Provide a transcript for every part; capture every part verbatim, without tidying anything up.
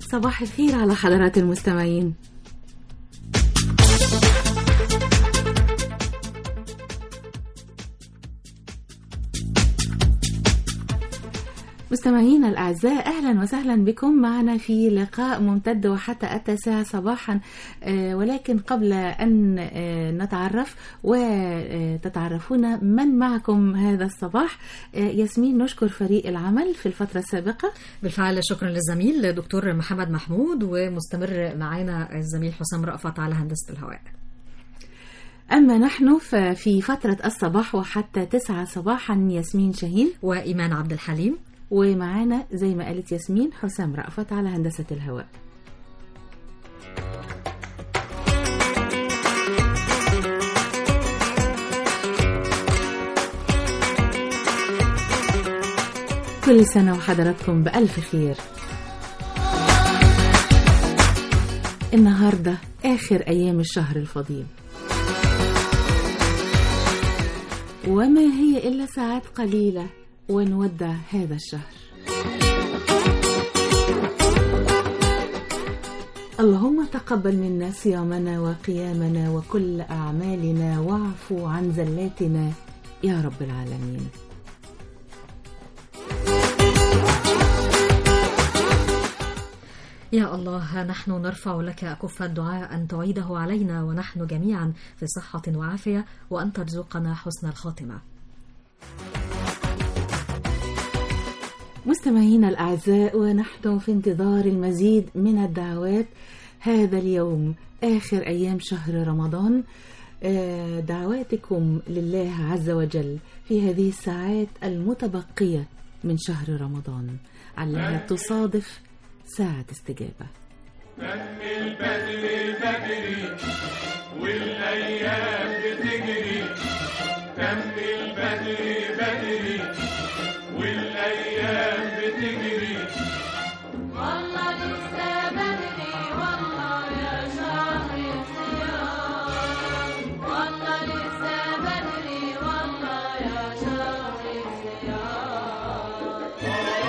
صباح الخير على حضرات المستمعين. مستمعينا الأعزاء، أهلا وسهلا بكم معنا في لقاء ممتد وحتى التاسعة صباحا، ولكن قبل أن نتعرف وتتعرفون من معكم هذا الصباح، ياسمين نشكر فريق العمل في الفترة السابقة. بالفعل شكرا للزميل دكتور محمد محمود، ومستمر معنا الزميل حسام رأفت على هندسة الهواء. أما نحن ففي فترة الصباح وحتى تسعة صباحا ياسمين شاهين وإيمان عبد الحليم، ومعانا زي ما قالت ياسمين حسام رأفت على هندسة الهواء. كل سنة وحضراتكم بألف خير. النهاردة آخر أيام الشهر الفضيل، وما هي إلا ساعات قليلة ونودع هذا الشهر. اللهم تقبل منا صيامنا وقيامنا وكل أعمالنا، واعفو عن زلاتنا يا رب العالمين. يا الله، نحن نرفع لك أكف الدعاء أن تعيده علينا ونحن جميعا في صحة وعافية، وأن ترزقنا حسن الخاتمة. مستمعينا الأعزاء، ونحن في انتظار المزيد من الدعوات هذا اليوم آخر أيام شهر رمضان. دعواتكم لله عز وجل في هذه الساعات المتبقية من شهر رمضان علها تصادف ساعة استجابة. دم البدر بدري والأيام بتجري، دم البدر بدري والأيام بتجري، والله لسه بدري والله يا شهر الصيام، والله لسه بدري والله يا شهر الصيام.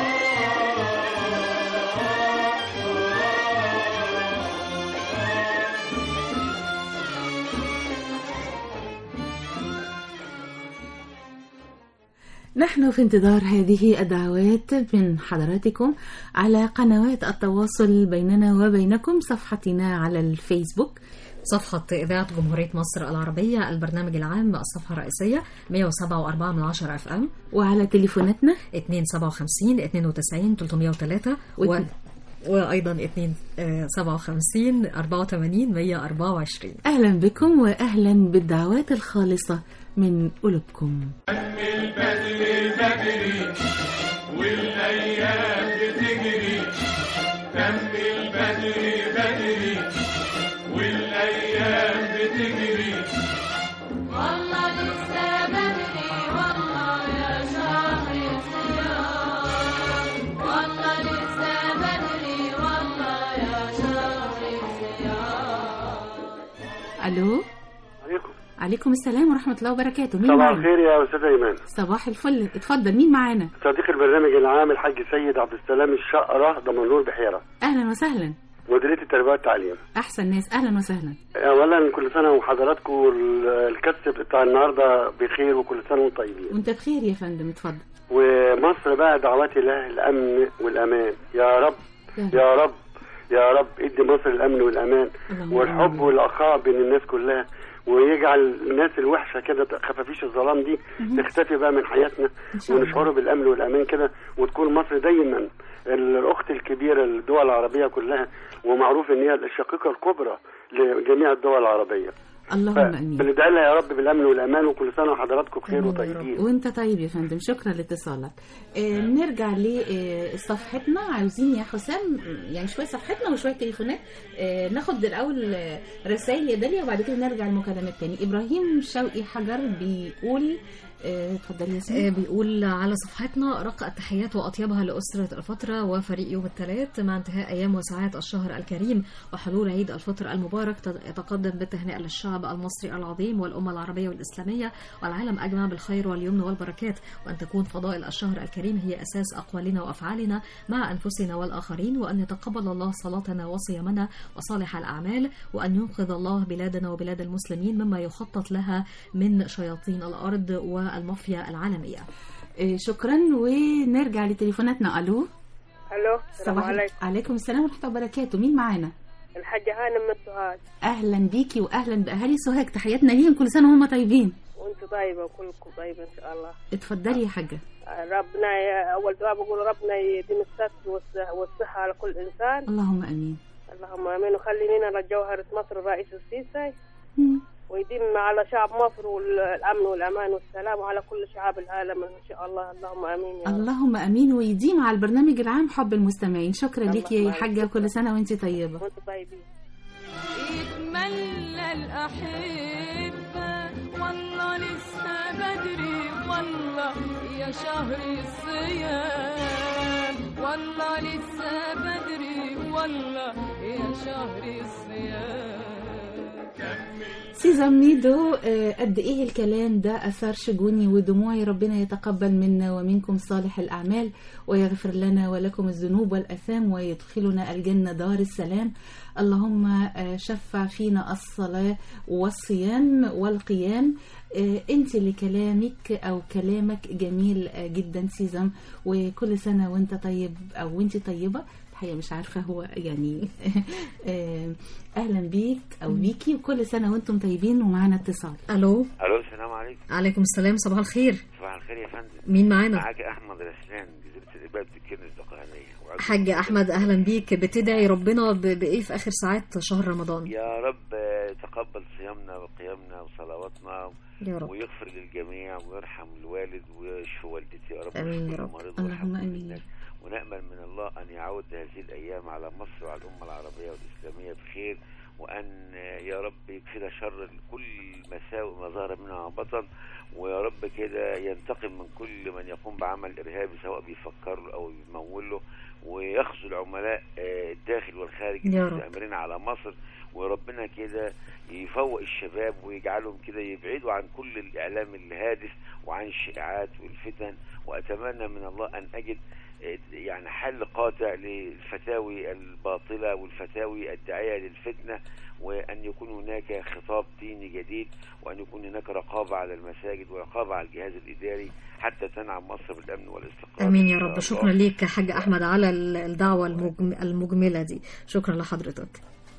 نحن في انتظار هذه الدعوات من حضراتكم على قنوات التواصل بيننا وبينكم، صفحتنا على الفيسبوك، صفحة إذاعة جمهورية مصر العربية، البرنامج العام، الصفحة الرئيسية مية وسبعة وأربعة من عشرة اف ام، وعلى تليفوناتنا اتنين سبعة وخمسين اتنين وتسعين تلتمية وتلاتة و... وأيضا اتنين سبعة وخمسين أربعة وتمانين مية وأربعة وعشرين. أهلا بكم وأهلا بالدعوات الخالصة من قلوبكم. دم البدر بدري والأيام بتجري، دم البدر بدري والأيام بتجري، والله لسه بدري والله يا شهر الصيام، والله لسه بدري والله يا شهر الصيام. ألو. عليكم. عليكم السلام ورحمة الله وبركاته. مين صباح معنا؟ الخير يا أستاذ إيمان. صباح الفل، اتفضل. مين معانا؟ صديق البرنامج العام الحاج سيد عبد السلام الشقرة دمنهور بحيرة. أهلا وسهلا. مديرية التربية والتعليم. أحسن ناس، أهلا وسهلا. أولا كل سنة وحضراتكم الكاست بتاع النهاردة بخير، وكل سنة وانتم طيبين. وانت بخير يا فندم، اتفضل. ومصر بقى دعواتي لها الأمن والأمان يا رب يا رب يا رب. ادي مصر الأمن والأمان والحب والأخاء بين الناس كلها، ويجعل الناس الوحشة كده خفافيش الظلام دي تختفي بقى من حياتنا، ونشعر بالأمن والأمان كده، وتكون مصر دايما الأخت الكبيرة للدول العربية كلها، ومعروف إن هي الشقيقة الكبرى لجميع الدول العربية. اللهم امين. بندعي لها يا رب بالامن والامان، وكل سنه وحضراتكم بخير وطيبين. وانت طيب يا فندم، شكرا لاتصالك. آه نرجع لصفحتنا، عاوزين يا حسام يعني شويه صفحتنا وشويه تليفونات. آه ناخد الاول رسائل يا داليا وبعد كده نرجع المكالمات تاني. ابراهيم شوقي حجر بيقول اتفضلي يا سيدي. بيقول على صفحتنا: رق التحيات وأطيبها لأسرة الفترة وفريق يوم الثلاث مع انتهاء أيام وساعات الشهر الكريم وحلول عيد الفطر المبارك. يتقدم بالتهنئة للشعب المصري العظيم والأمة العربية والإسلامية والعالم أجمع بالخير واليمن والبركات، وأن تكون فضائل الشهر الكريم هي أساس أقوالنا وأفعالنا مع أنفسنا والآخرين، وأن يتقبل الله صلاتنا وصيامنا وصالح الأعمال، وأن ينقذ الله بلادنا وبلاد المسلمين مما يخطط لها من شياطين الأرض والمافيا العالمية. شكرا. ونرجع لتليفوناتنا. ألو. ألو. السلام عليكم. عليكم السلام ورحمة الله وبركاته. مين معانا؟ الحاجة هانم من سوهاج. أهلا بيكي وأهلا بأهالي سوهاج، تحياتنا ليهم، كل سنة وهم طيبين. وانت طيبة وكلكم طيبة إن شاء الله. اتفضلي يا حاجة. ربنا أول دعاء بقول ربنا يديم الستر والصحة على كل إنسان. اللهم أمين. اللهم أمين. وخلي لنا جوهرة مصر الرئيس السيسي ويديم على شعب مصر والأمن والأمان والسلام وعلى كل شعاب العالم إن شاء الله. اللهم أمين يا اللهم أمين. ويديم على البرنامج العام حب المستمعين. شكرا لك يا حاجة وكل سنة وانت طيبة. وانت طيبين. يتملى الأحبة والله لسه بدري والله يا شهر الصيام، والله لسه بدري والله يا شهر الصيام. سيزم ميدو، قد ايه الكلام ده اثار شجوني ودموعي. ربنا يتقبل منا ومنكم صالح الاعمال ويغفر لنا ولكم الذنوب والاثام ويدخلنا الجنه دار السلام. اللهم شفع فينا الصلاه والصيام والقيام. انت اللي كلامك او كلامك جميل جدا سيزم، وكل سنه وانت طيب او وانت طيبه. الحقيقه مش عارفه هو يعني اهلا بيك او بيكي وكل سنه وانتم طيبين. ومعانا اتصال. الو. الو السلام عليكم. عليكم السلام. صباح الخير. صباح الخير يا فندم. مين معانا؟ معاك احمد رسلان جزيره الاباد بالكنز الدقهانيه. حاج احمد اهلا بيك. بتدعي ربنا بايه في اخر ساعات شهر رمضان؟ يا رب تقبل صيامنا وقيامنا وصلواتنا يا رب، ويغفر للجميع ويرحم الوالد ويشفي والدتي يا رب. امين يا رب. اللهم امين. ونأمل من الله أن يعود هذه الأيام على مصر وعلى الأمة العربية والإسلامية بخير، وأن يا رب يكفينا شر كل مساوئ ما ظهر منها بطن، ويا رب كده ينتقم من كل من يقوم بعمل إرهابي سواء بيفكر له أو بيمول له، ويخزو العملاء الداخل والخارج المستأمرين على مصر، وربنا كده يفوق الشباب ويجعلهم كده يبعدوا عن كل الإعلام الهادف وعن الشائعات والفتن. وأتمنى من الله أن أجد يعني حل قاطع للفتاوي الباطلة والفتاوي الداعية للفتنة، وأن يكون هناك خطاب ديني جديد، وأن يكون هناك رقابة على المساجد ورقابة على الجهاز الإداري حتى تنعم مصر بالأمن والاستقرار. أمين يا رب. شكرا ليك حاج أحمد على الدعوة المجملة دي. شكرا لحضرتك.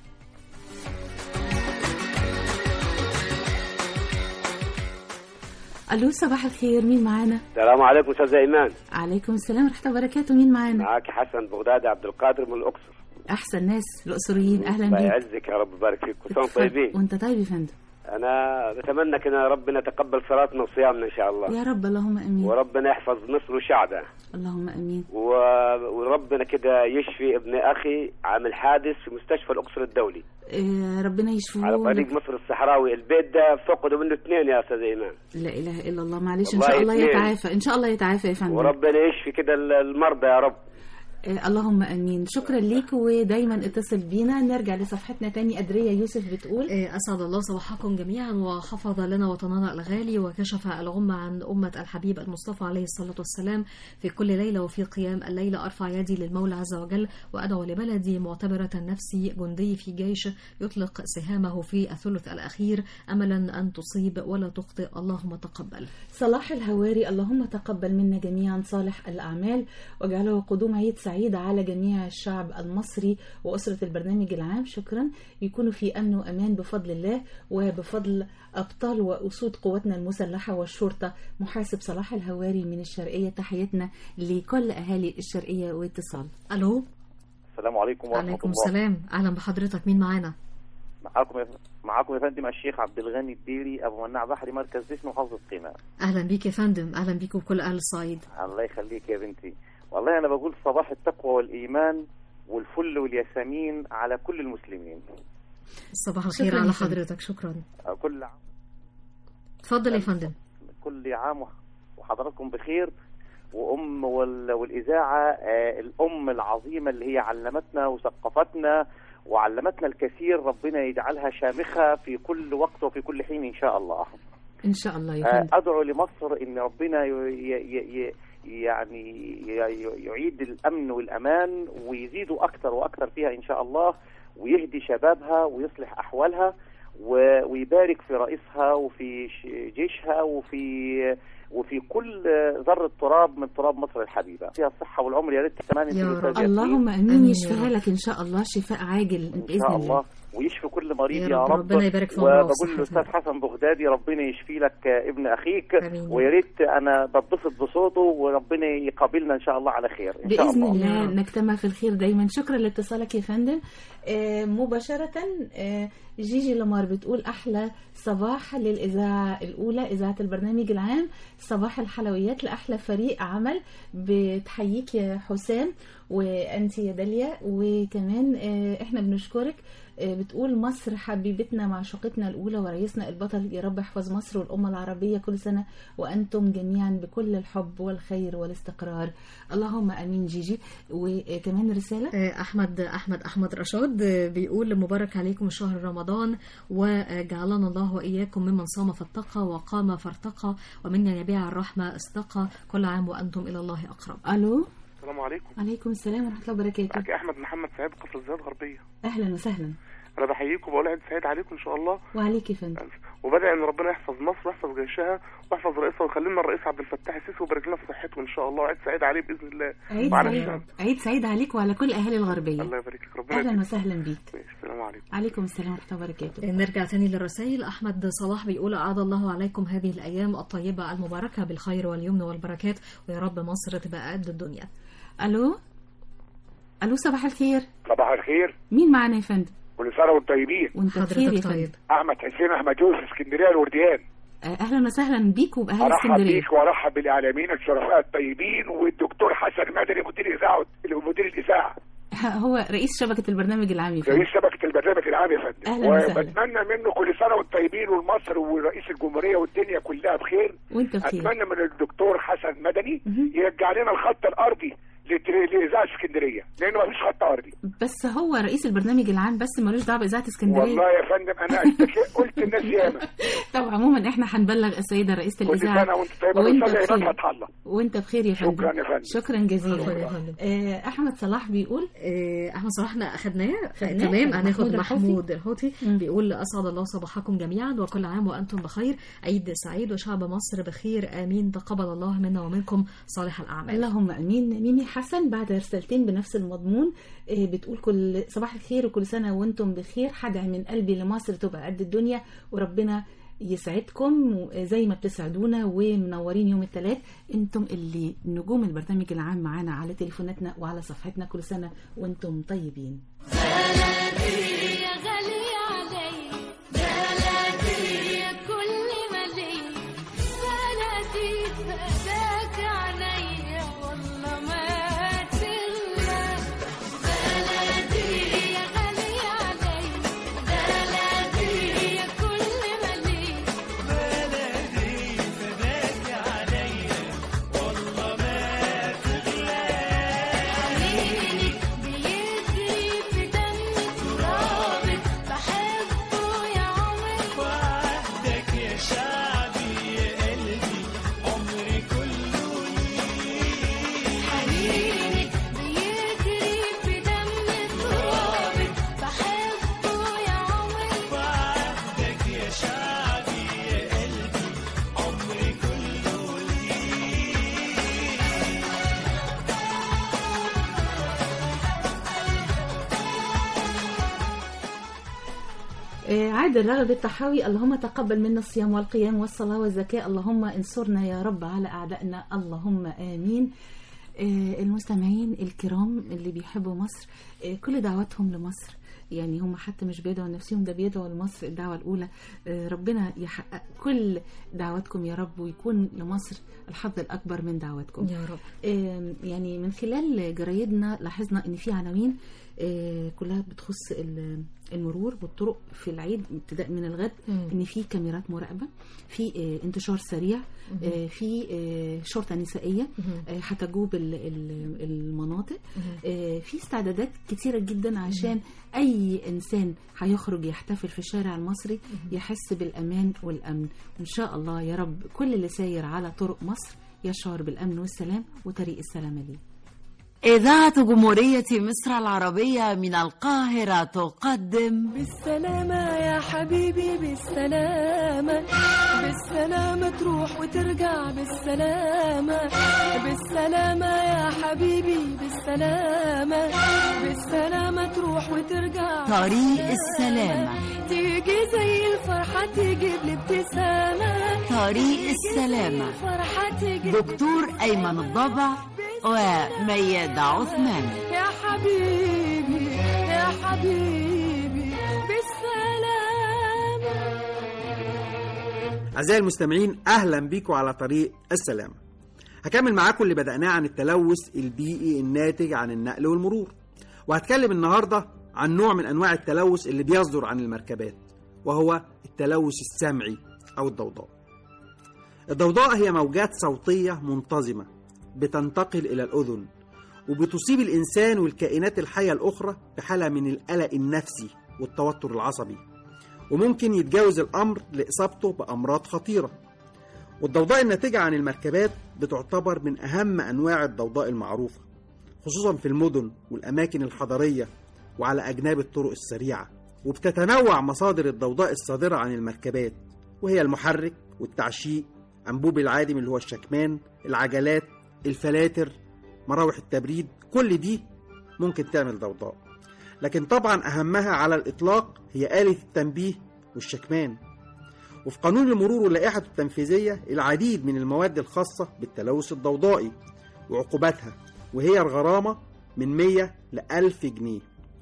الو صباح الخير. مين معانا؟ السلام عليكم استاذ ايمان. عليكم السلام ورحمه الله وبركاته. مين معانا؟ معاك حسن بغدادي عبد القادر من الاقصر. احسن ناس الاقصريين. اهلا بيك. الله يعزك يا رب يبارك فيك. كل سنه طيبين. وانت طيب يا فندم. انا بتمنى كده ربنا يتقبل صلاتنا وصيامنا ان شاء الله يا رب. اللهم امين. وربنا يحفظ مصر وشعبها. اللهم امين. و... وربنا كده يشفي ابن اخي عامل حادث في مستشفى الاقصر الدولي. إيه ربنا يشفيه على طريق مصر الصحراوي. البيت ده فقدوا منه اثنين يا استاذ ايمان. لا اله الا الله. معلش ان شاء الله اتنين. يتعافى ان شاء الله يتعافى يا فندم. وربنا يشفي كده المرضى يا رب. اللهم امين. شكرا ليك ودايما اتصل بينا. نرجع لصفحتنا تاني. أدرية يوسف بتقول: اسعد الله صباحكم جميعا وحفظ لنا وطننا الغالي وكشف الغمة عن أمة الحبيب المصطفى عليه الصلاة والسلام في كل ليلة وفي قيام الليلة. أرفع يدي للمولى عز وجل وأدعو لبلدي معتبرة نفسي جندي في جيش يطلق سهامه في الثلث الأخير أملا أن تصيب ولا تخطئ. اللهم تقبل. صلاح الهواري: اللهم تقبل منا جميعا صالح الأعمال واجعله قدوم عيد سعيدة على جميع الشعب المصري وأسرة البرنامج العام. شكرا. يكونوا في أمن وأمان بفضل الله وبفضل أبطال وأسود قواتنا المسلحة والشرطة. محاسب صلاح الهواري من الشرقية. تحياتنا لكل أهالي الشرقية. واتصال. ألو. السلام عليكم ورحمة الله. عليكم السلام. أهلا بحضرتك. مين معانا؟ معاكم يا معاكم يا فندم الشيخ عبد الغني الديري أبو مناع بحري مركز دشن وحافظة قيمة. أهلا بيك يا فندم. أهلا بيك وكل أهل الصعيد. الله يخليك يا بنتي. والله أنا بقول صباح التقوى والإيمان والفل والياسمين على كل المسلمين. صباح الخير على حضرتك. شكرا. كل عام. تفضل يا فندم. كل عام وحضراتكم بخير. وأم والإذاعة الأم العظيمة اللي هي علمتنا وثقفتنا وعلمتنا الكثير، ربنا يجعلها شامخة في كل وقت وفي كل حين إن شاء الله. إن شاء الله يا فندم. أدعو لمصر إن ربنا يعني يعيد الأمن والأمان ويزيدوا أكثر وأكثر فيها إن شاء الله، ويهدي شبابها ويصلح أحوالها ويبارك في رئيسها وفي جيشها وفي وفي كل ذرة تراب من تراب مصر الحبيبة، فيها الصحة والعمر. يا ريت كمان انت اللهم امين، يشفيها لك ان شاء الله شفاء عاجل باذن الله. الله ويشفي كل مريض يا رب. ربنا يبارك في عمره. وبقول لاستاذ حسن بغدادي ربنا يشفي لك ابن اخيك، ويا ريت انا بتبسط بصوته وربنا يقابلنا ان شاء الله على خير إن باذن شاء الله. الله نجتمع في الخير دايما. شكرا لاتصالك يا فندم. آه مباشرة آه جيجي لمار بتقول أحلى صباح للإذاعة الأولى، إذاعة البرنامج العام، صباح الحلويات لأحلى فريق عمل. بتحييك يا حسام وأنت يا داليا، وكمان إحنا بنشكرك. بتقول مصر حبيبتنا معشوقتنا الأولى ورئيسنا البطل، يا رب احفظ مصر والأمة العربية كل سنة وأنتم جميعا بكل الحب والخير والاستقرار، اللهم أمين. جيجي وكمان رسالة أحمد أحمد أحمد رشاد بيقول مبارك عليكم شهر رمضان وجعلنا الله وإياكم ممن صام فاتقى وقام فارتقى ومن يبيع الرحمة استقى، كل عام وأنتم إلى الله أقرب. ألو السلام عليكم. عليكم السلام ورحمة الله وبركاته. معك أحمد محمد سعيد قصر الزيات الغربية. أهلا وسهلا. أنا بحييكم وبقول عيد سعيد عليكم إن شاء الله. وعليك يا فندم. وبدأ إن ربنا يحفظ مصر ويحفظ جيشها ويحفظ رئيسها ويخلينا الرئيس عبد الفتاح السيسي ويبارك لنا في صحته إن شاء الله. عيد سعيد عليه بإذن الله. عيد سعيد. عيد سعيد عليك وعلى كل أهالي الغربية. الله يبارك لك. ربنا أهلا وسهلا بيك. السلام عليكم. عليكم السلام ورحمة الله وبركاته. نرجع تاني للرسائل. أحمد صلاح بيقول أعاد الله عليكم هذه الأيام الطيبة المباركة بالخير واليمن والبركات، ويا رب مصر تبقى قد الدنيا. ألو ألو صباح الخير. صباح الخير. مين معنا يا فندم؟ كل سنة وانتم طيبين. وانت بخير يا فندم. أحمد حسين أحمد يوسف اسكندرية الورديان. أهلا وسهلا بيك وبأهل اسكندرية. أرحب بيك وأرحب بالإعلاميين الشرفاء الطيبين والدكتور حسن مدني مدير إذاعة مدير الإذاعة. هو رئيس شبكة البرنامج العام يا فندم. رئيس شبكة البرنامج العام يا فندم. أهلا وسهلا. وبتمنى منه كل سنة وانتم طيبين والمصر ورئيس الجمهورية والدنيا كلها بخير. وانت بخير. أتمنى من الدكتور حسن مدني يرجع لنا الخط الأرضي لإذاعة اسكندرية لأنه ما فيش خط أرضي. بس هو رئيس البرنامج العام بس ملوش دعوة بإذاعة اسكندرية. والله يا فندم أنا قلت الناس ياما. طب عموما إحنا هنبلغ السيدة رئيسة الإذاعة. كل سنة وأنت طيبة وأنت بخير. وأنت بخير يا فندم. شكرا يا فندم. شكرا جزيلا. آه أحمد صلاح بيقول آه أحمد صلاح احنا أخدناه تمام. هناخد محمود الحوتي بيقول أسعد الله صباحكم جميعا وكل عام وأنتم بخير، عيد سعيد وشعب مصر بخير، آمين، تقبل الله منا ومنكم صالح الأعمال. اللهم آمين. ميمي حسن بعد رسالتين بنفس المضمون بتقول كل صباح الخير وكل سنة وانتم بخير، حدعي من قلبي لمصر تبقى قد الدنيا وربنا يسعدكم زي ما بتسعدونا ومنورين يوم الثلاث. انتم اللي نجوم البرنامج العام معانا على تليفوناتنا وعلى صفحتنا. كل سنة وانتم طيبين. عادل رغب الطحاوي اللهم تقبل منا الصيام والقيام والصلاة والزكاة، اللهم انصرنا يا رب على أعدائنا، اللهم آمين. المستمعين الكرام اللي بيحبوا مصر كل دعواتهم لمصر يعني هم حتى مش بيدعوا لنفسهم، ده بيدعوا لمصر الدعوة الأولى. ربنا يحقق كل دعواتكم يا رب، ويكون لمصر الحظ الأكبر من دعواتكم يا رب. يعني من خلال جرايدنا لاحظنا إن في عناوين كلها بتخص المرور والطرق في العيد ابتداء من الغد، مم. ان في كاميرات مراقبه، في انتشار سريع، مم. في شرطه نسائيه هتجوب المناطق، مم. في استعدادات كتيره جدا عشان مم. اي انسان هيخرج يحتفل في الشارع المصري مم. يحس بالامان والامن. وان شاء الله يا رب كل اللي ساير على طرق مصر يشعر بالامن والسلام وطريق السلامه ليه. إذاعة جمهورية مصر العربية من القاهرة تقدم بالسلامة يا حبيبي بالسلامة، بالسلامة تروح وترجع بالسلامة، بالسلامة يا حبيبي بالسلامة، بالسلامة تروح وترجع طريق السلامة، تيجي زي الفرحة تجيب لي ابتسامة، طريق السلامة دكتور أيمن الضبع وميادة عثمان. يا حبيبي يا حبيبي بالسلامة. أعزائي المستمعين، أهلا بيكم على طريق السلامة. هكمل معاكم اللي بدأناه عن التلوث البيئي الناتج عن النقل والمرور، وهتكلم النهاردة عن نوع من أنواع التلوث اللي بيصدر عن المركبات، وهو التلوث السمعي أو الضوضاء. الضوضاء هي موجات صوتية منتظمة بتنتقل إلى الأذن، وبتصيب الإنسان والكائنات الحية الأخرى بحالة من القلق النفسي والتوتر العصبي، وممكن يتجاوز الأمر لإصابته بأمراض خطيرة. والضوضاء الناتجة عن المركبات بتعتبر من أهم أنواع الضوضاء المعروفة، خصوصا في المدن والأماكن الحضرية وعلى أجناب الطرق السريعة. وبتتنوع مصادر الضوضاء الصادرة عن المركبات، وهي المحرك والتعشيق، أنبوب العادم اللي هو الشكمان، العجلات، الفلاتر، مراوح التبريد، كل دي ممكن تعمل ضوضاء. لكن طبعا أهمها على الإطلاق هي آلة التنبيه والشكمان. وفي قانون المرور واللائحة التنفيذية العديد من المواد الخاصة بالتلوث الضوضائي وعقوباتها، وهي الغرامة من مية لألف جنيه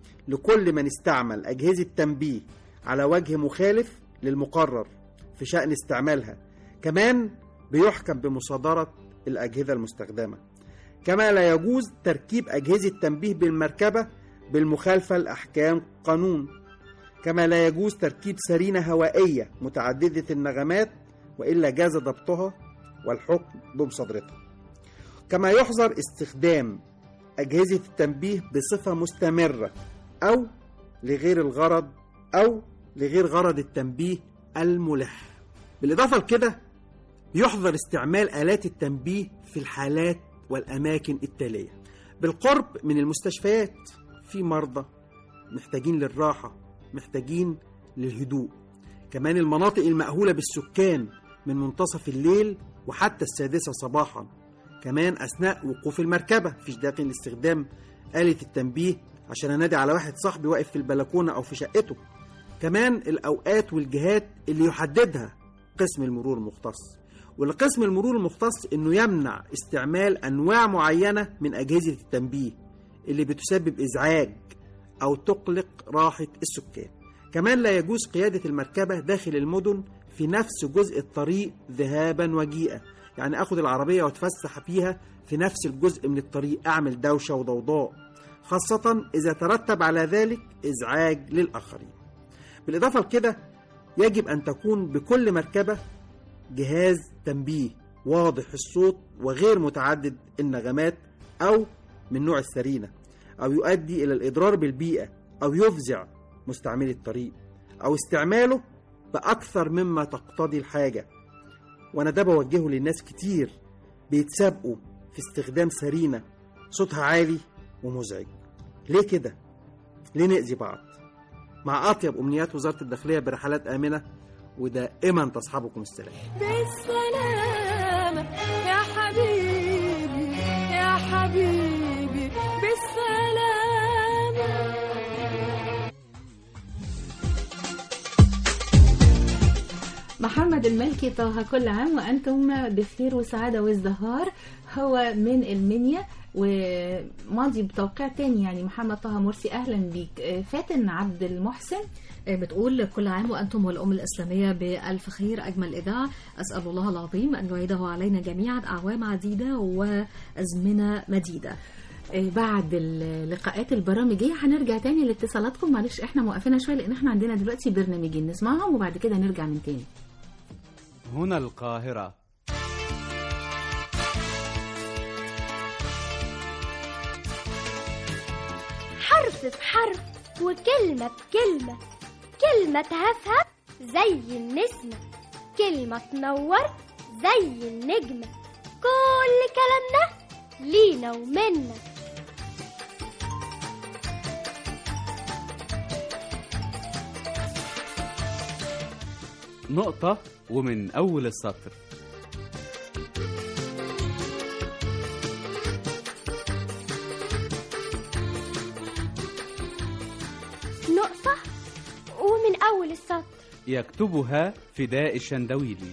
لكل من استعمل أجهزة تنبيه على وجه مخالف للمقرر في شأن استعمالها. كمان بيحكم بمصادرة الأجهزة المستخدمة. كما لا يجوز تركيب أجهزة تنبيه بالمركبة بالمخالفة لأحكام قانون. كما لا يجوز تركيب سرينة هوائية متعددة النغمات، وإلا جاز ضبطها والحكم بمصادرتها. كما يحظر استخدام أجهزة التنبيه بصفة مستمرة أو لغير الغرض أو لغير غرض التنبيه الملح. بالإضافة لكده يحظر استعمال آلات التنبيه في الحالات والأماكن التالية: بالقرب من المستشفيات، في مرضى محتاجين للراحة، محتاجين للهدوء. كمان المناطق المأهولة بالسكان من منتصف الليل وحتى السادسة صباحا. كمان أثناء وقوف المركبة، فيش داعي لاستخدام آلة التنبيه عشان أنادي على واحد صاحبي واقف في البلكونة أو في شقته. كمان الأوقات والجهات اللي يحددها قسم المرور المختص، ولقسم المرور المختص انه يمنع استعمال انواع معينة من اجهزة التنبيه اللي بتسبب ازعاج او تقلق راحة السكان. كمان لا يجوز قيادة المركبة داخل المدن في نفس جزء الطريق ذهابا وجيئا، يعني اخد العربية واتفسح فيها في نفس الجزء من الطريق، اعمل دوشة وضوضاء، خاصة اذا ترتب على ذلك ازعاج للاخرين. بالاضافة لكده يجب ان تكون بكل مركبة جهاز تنبيه واضح الصوت وغير متعدد النغمات أو من نوع السرينة، أو يؤدي إلى الإضرار بالبيئة أو يفزع مستعملي الطريق، أو استعماله بأكثر مما تقتضي الحاجة. وأنا ده بوجهه للناس كتير بيتسابقوا في استخدام سرينة صوتها عالي ومزعج. ليه كده؟ ليه نأذي بعض؟ مع أطيب أمنيات وزارة الداخلية برحلات آمنة ودائما تصحبكم السلام. بالسلامة يا حبيبي يا حبيبي بالسلامة. محمد محمد الملكي طه، كل عام وأنتم بخير وسعادة وازدهار. هو من المنيا وماضي بتوقيع تاني يعني. محمد طه مرسي أهلا بيك. فاتن عبد المحسن بتقول كل عام وأنتم والأمة الإسلامية بألف خير. أجمل إذاعة، أسأل الله العظيم أن يعيده علينا جميعا أعوام عديدة وأزمنة مديدة. بعد اللقاءات البرامجية هنرجع تاني لاتصالاتكم. معلش احنا موقفينها شوية لأن احنا عندنا دلوقتي برنامجين نسمعهم وبعد كده نرجع من تاني. هنا القاهرة. حرف بحرف وكلمة بكلمة، كلمة تهفهف زي النسمة، كلمة تنور زي النجمة، كل كلامنا لينا ومنا. نقطة ومن أول السطر. نقطة ومن أول السطر. يكتبها فداء الشندويلي.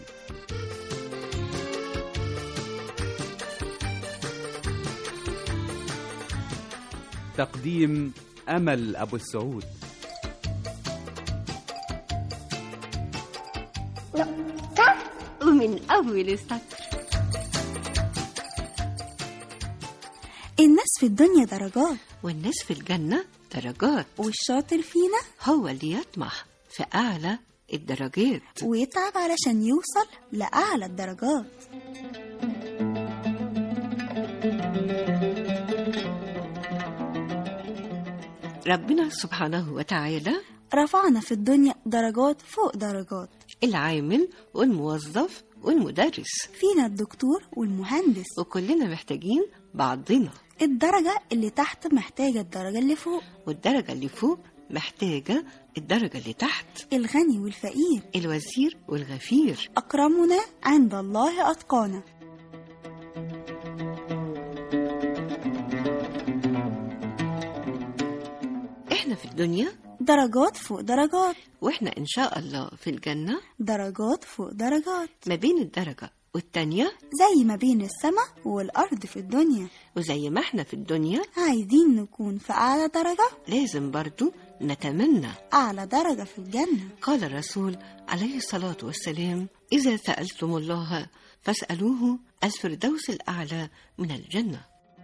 تقديم أمل أبو السعود. نقطة ومن أول السطر. الناس في الدنيا درجات، والناس في الجنة درجات، والشاطر فينا هو اللي يطمح في أعلى الدرجات ويتعب علشان يوصل لأعلى الدرجات. ربنا سبحانه وتعالى رفعنا في الدنيا درجات فوق درجات، العامل والموظف والمدرس، فينا الدكتور والمهندس، وكلنا محتاجين بعضنا. الدرجة اللي تحت محتاجة الدرجة اللي فوق، والدرجة اللي فوق محتاجة الدرجة اللي تحت. الغني والفقير، الوزير والغفير، أكرمنا عند الله أتقانا. احنا في الدنيا درجات فوق درجات، واحنا ان شاء الله في الجنة درجات فوق درجات. ما بين الدرجة والتانية زي ما بين السماء والأرض في الدنيا، وزي ما احنا في الدنيا عايزين نكون في أعلى درجة، لازم برضو نتمنى أعلى درجة في الجنة. قال الرسول عليه الصلاة والسلام: إذا سألتم الله فاسألوه الفردوس الأعلى من الجنة.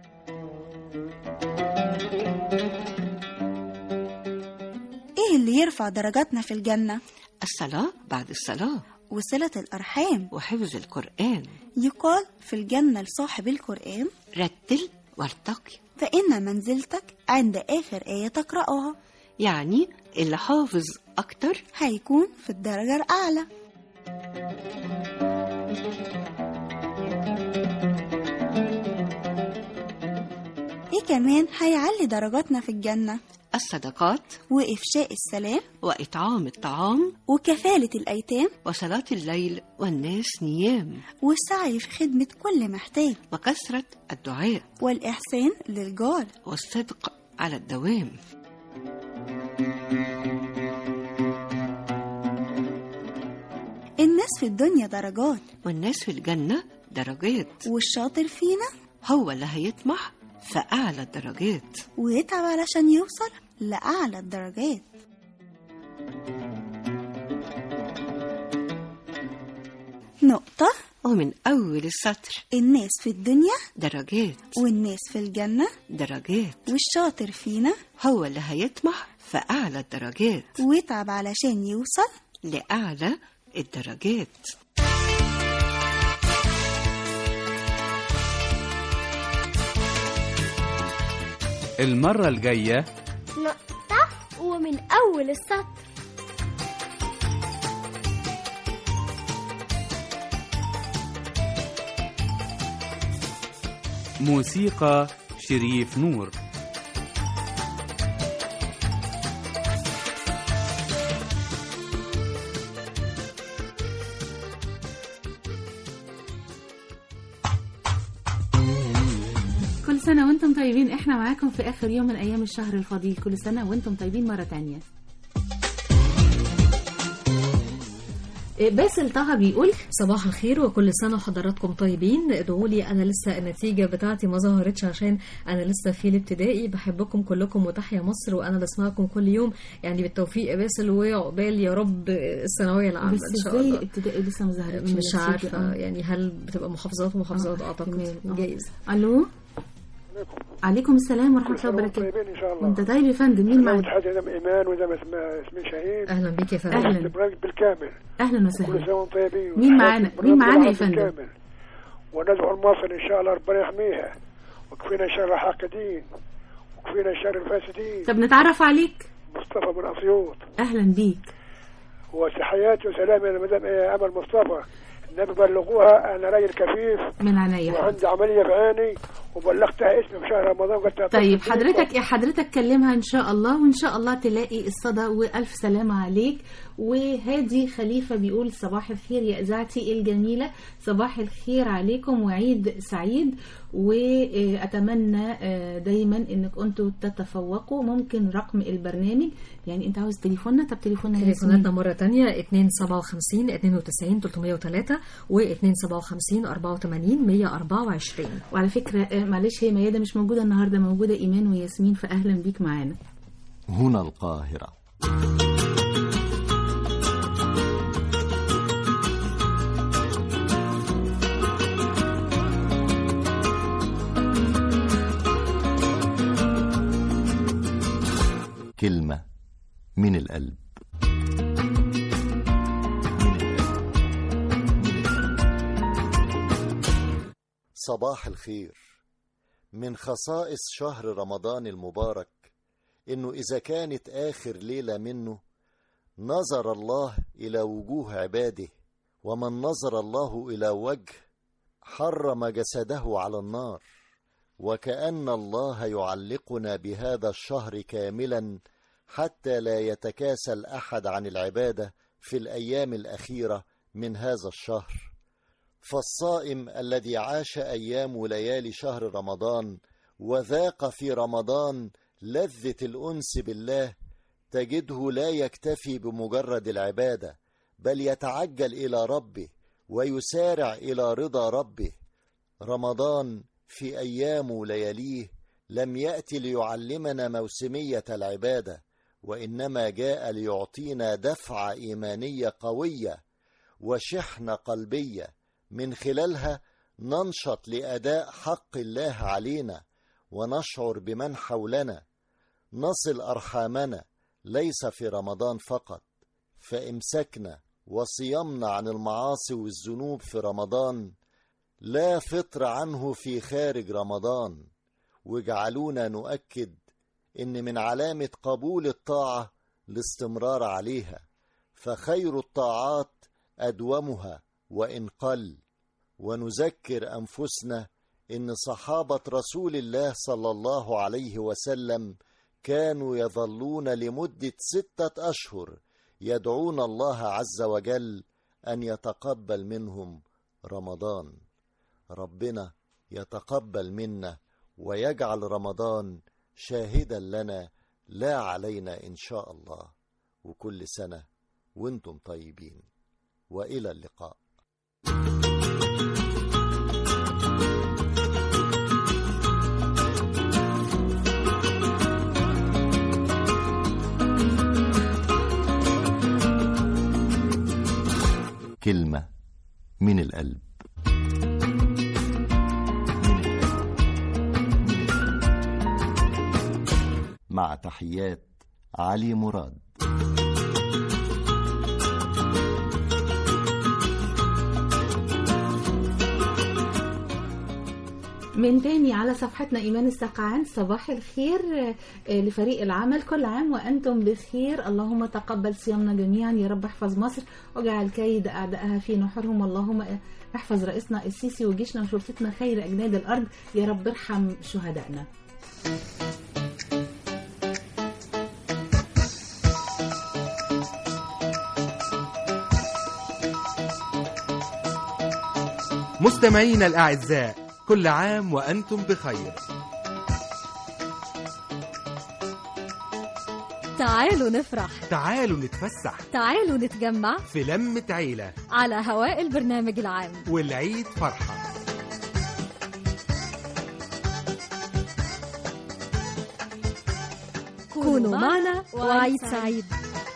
إيه اللي يرفع درجاتنا في الجنة؟ الصلاة بعد الصلاة، وصلة الأرحام، وحفظ القرآن. يقال في الجنة لصاحب القرآن: رتل وارتقي، فإن منزلتك عند آخر آية تقرأها. يعني اللي حافظ أكتر هيكون في الدرجة الأعلى. إيه كمان هيعلي درجاتنا في الجنة؟ الصدقات، وإفشاء السلام، وإطعام الطعام، وكفالة الأيتام، وصلاة الليل والناس نيام، والسعي في خدمة كل محتاج، وكثرة الدعاء، والإحسان للجار، والصدق على الدوام. الناس في الدنيا درجات، والناس في الجنة درجات، والشاطر فينا هو اللي هيطمح في أعلى الدرجات ويتعب علشان يوصل لأعلى الدرجات. نقطة ومن أول السطر. الناس في الدنيا درجات، والناس في الجنة درجات، والشاطر فينا هو اللي هيطمح في أعلى الدرجات ويتعب علشان يوصل لأعلى الدرجات. المرة الجاية نقطة ومن أول السطر. موسيقى شريف نور. كل سنة وانتم طيبين. احنا معاكم في اخر يوم من ايام الشهر الفضيل. كل سنة وانتم طيبين مرة تانية. باسل طه بيقول صباح الخير وكل سنة وحضراتكم طيبين. ادعوا لي أنا لسه النتيجة بتاعتي ما ظهرتش عشان أنا لسه في الابتدائي. بحبكم كلكم وتحيا مصر وأنا بسمعكم كل يوم. يعني بالتوفيق يا باسل وعقبال يا رب الثانوية العامة إن شاء الله. بس ازاي الابتدائي لسه ما ظهرتش؟ مش عارفة يعني هل بتبقى محافظات ومحافظات آه. أعتقد آه. جايز. ألو عليكم السلام ورحمة الله وبركاته. طيبين إن شاء الله. أنت طيب يا فندم. مين معاك؟ حد هذا إيمان وإذا ما اسمي شهيد. أهلا بك يا فندم. أهلا بالكامل. أهلا وسهلا. كل سنة وأنتم طيبين. مين معانا؟ مين معانا يا فندم؟ وندعو مصر إن شاء الله ربنا يحميها وكفينا شر الحاقدين وكفينا شر الفاسدين. طب نتعرف عليك. مصطفى من أسيوط. أهلا بيك. وتحياتي وسلامي لمدام أمل مصطفى. النبي بلغوها انا راجل كفيف من عينيا وعندي عمليه بعيني وبلغتها اسمي في شهر رمضان قلت لها طيب حضرتك يا حضرتك كلمها ان شاء الله وان شاء الله تلاقي الصدى والف سلامه عليك. وهادي خليفه بيقول صباح الخير يا اذاعتي الجميله صباح الخير عليكم وعيد سعيد واتمنى دايما انك انتوا تتفوقوا. ممكن رقم البرنامج يعني انت عاوز تليفوننا؟ طب تليفوننا تليفوناتنا مره ثانيه اتنين سبعة وخمسين اتنين وتسعين تلتمية وتلاتة واتنين سبعة وخمسين اربعة وتمانين مية واربعة وعشرين. وعلى فكره معلش هي ميادة مش موجوده النهارده موجوده ايمان وياسمين فاهلا بيك معانا. هنا القاهره. كلمة من القلب. صباح الخير. من خصائص شهر رمضان المبارك إنه إذا كانت آخر ليلة منه نظر الله إلى وجوه عباده، ومن نظر الله إلى وجه حرم جسده على النار، وكأن الله يعلقنا بهذا الشهر كاملا حتى لا يتكاسل أحد عن العبادة في الأيام الأخيرة من هذا الشهر. فالصائم الذي عاش أيام وليالي شهر رمضان وذاق في رمضان لذة الأنس بالله تجده لا يكتفي بمجرد العبادة، بل يتعجل إلى ربه ويسارع إلى رضا ربه. رمضان في أيام ولياليه لم يأتي ليعلمنا موسمية العبادة، وإنما جاء ليعطينا دفعة إيمانية قوية وشحنة قلبية من خلالها ننشط لأداء حق الله علينا ونشعر بمن حولنا، نصل أرحامنا ليس في رمضان فقط. فإمسكنا وصيامنا عن المعاصي والذنوب في رمضان لا فطر عنه في خارج رمضان، وجعلونا نؤكد إن من علامة قبول الطاعة الاستمرار عليها، فخير الطاعات أدومها وإن قل. ونذكر أنفسنا إن صحابة رسول الله صلى الله عليه وسلم كانوا يظلون لمدة ستة أشهر يدعون الله عز وجل أن يتقبل منهم رمضان. ربنا يتقبل منا ويجعل رمضان شاهدا لنا لا علينا إن شاء الله. وكل سنة وانتم طيبين، وإلى اللقاء. كلمة من القلب. مع تحيات علي مراد. من تاني على صفحتنا إيمان السقعان صباح الخير لفريق العمل، كل عام وأنتم بخير. اللهم تقبل صيامنا جميعا يا رب. احفظ مصر واجعل كيد أعدائها في نحورهم. اللهم احفظ رئيسنا السيسي وجيشنا وشرطتنا خير أجناد الأرض يا رب. ارحم شهدائنا. مستمعينا الأعزاء، كل عام وأنتم بخير. تعالوا نفرح، تعالوا نتفسح، تعالوا نتجمع في لمة عيلة على هواء البرنامج العام، والعيد فرحة. كونوا معنا وعيد سعيد.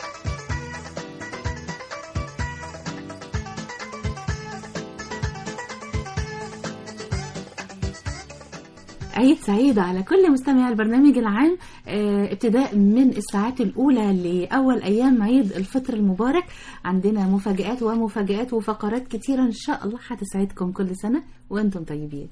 عيد سعيد على كل مستمعي البرنامج العام. اه ابتداء من الساعات الأولى لأول أيام عيد الفطر المبارك عندنا مفاجآت ومفاجآت وفقرات كتيرة إن شاء الله هتسعدكم كل سنة وأنتم طيبين.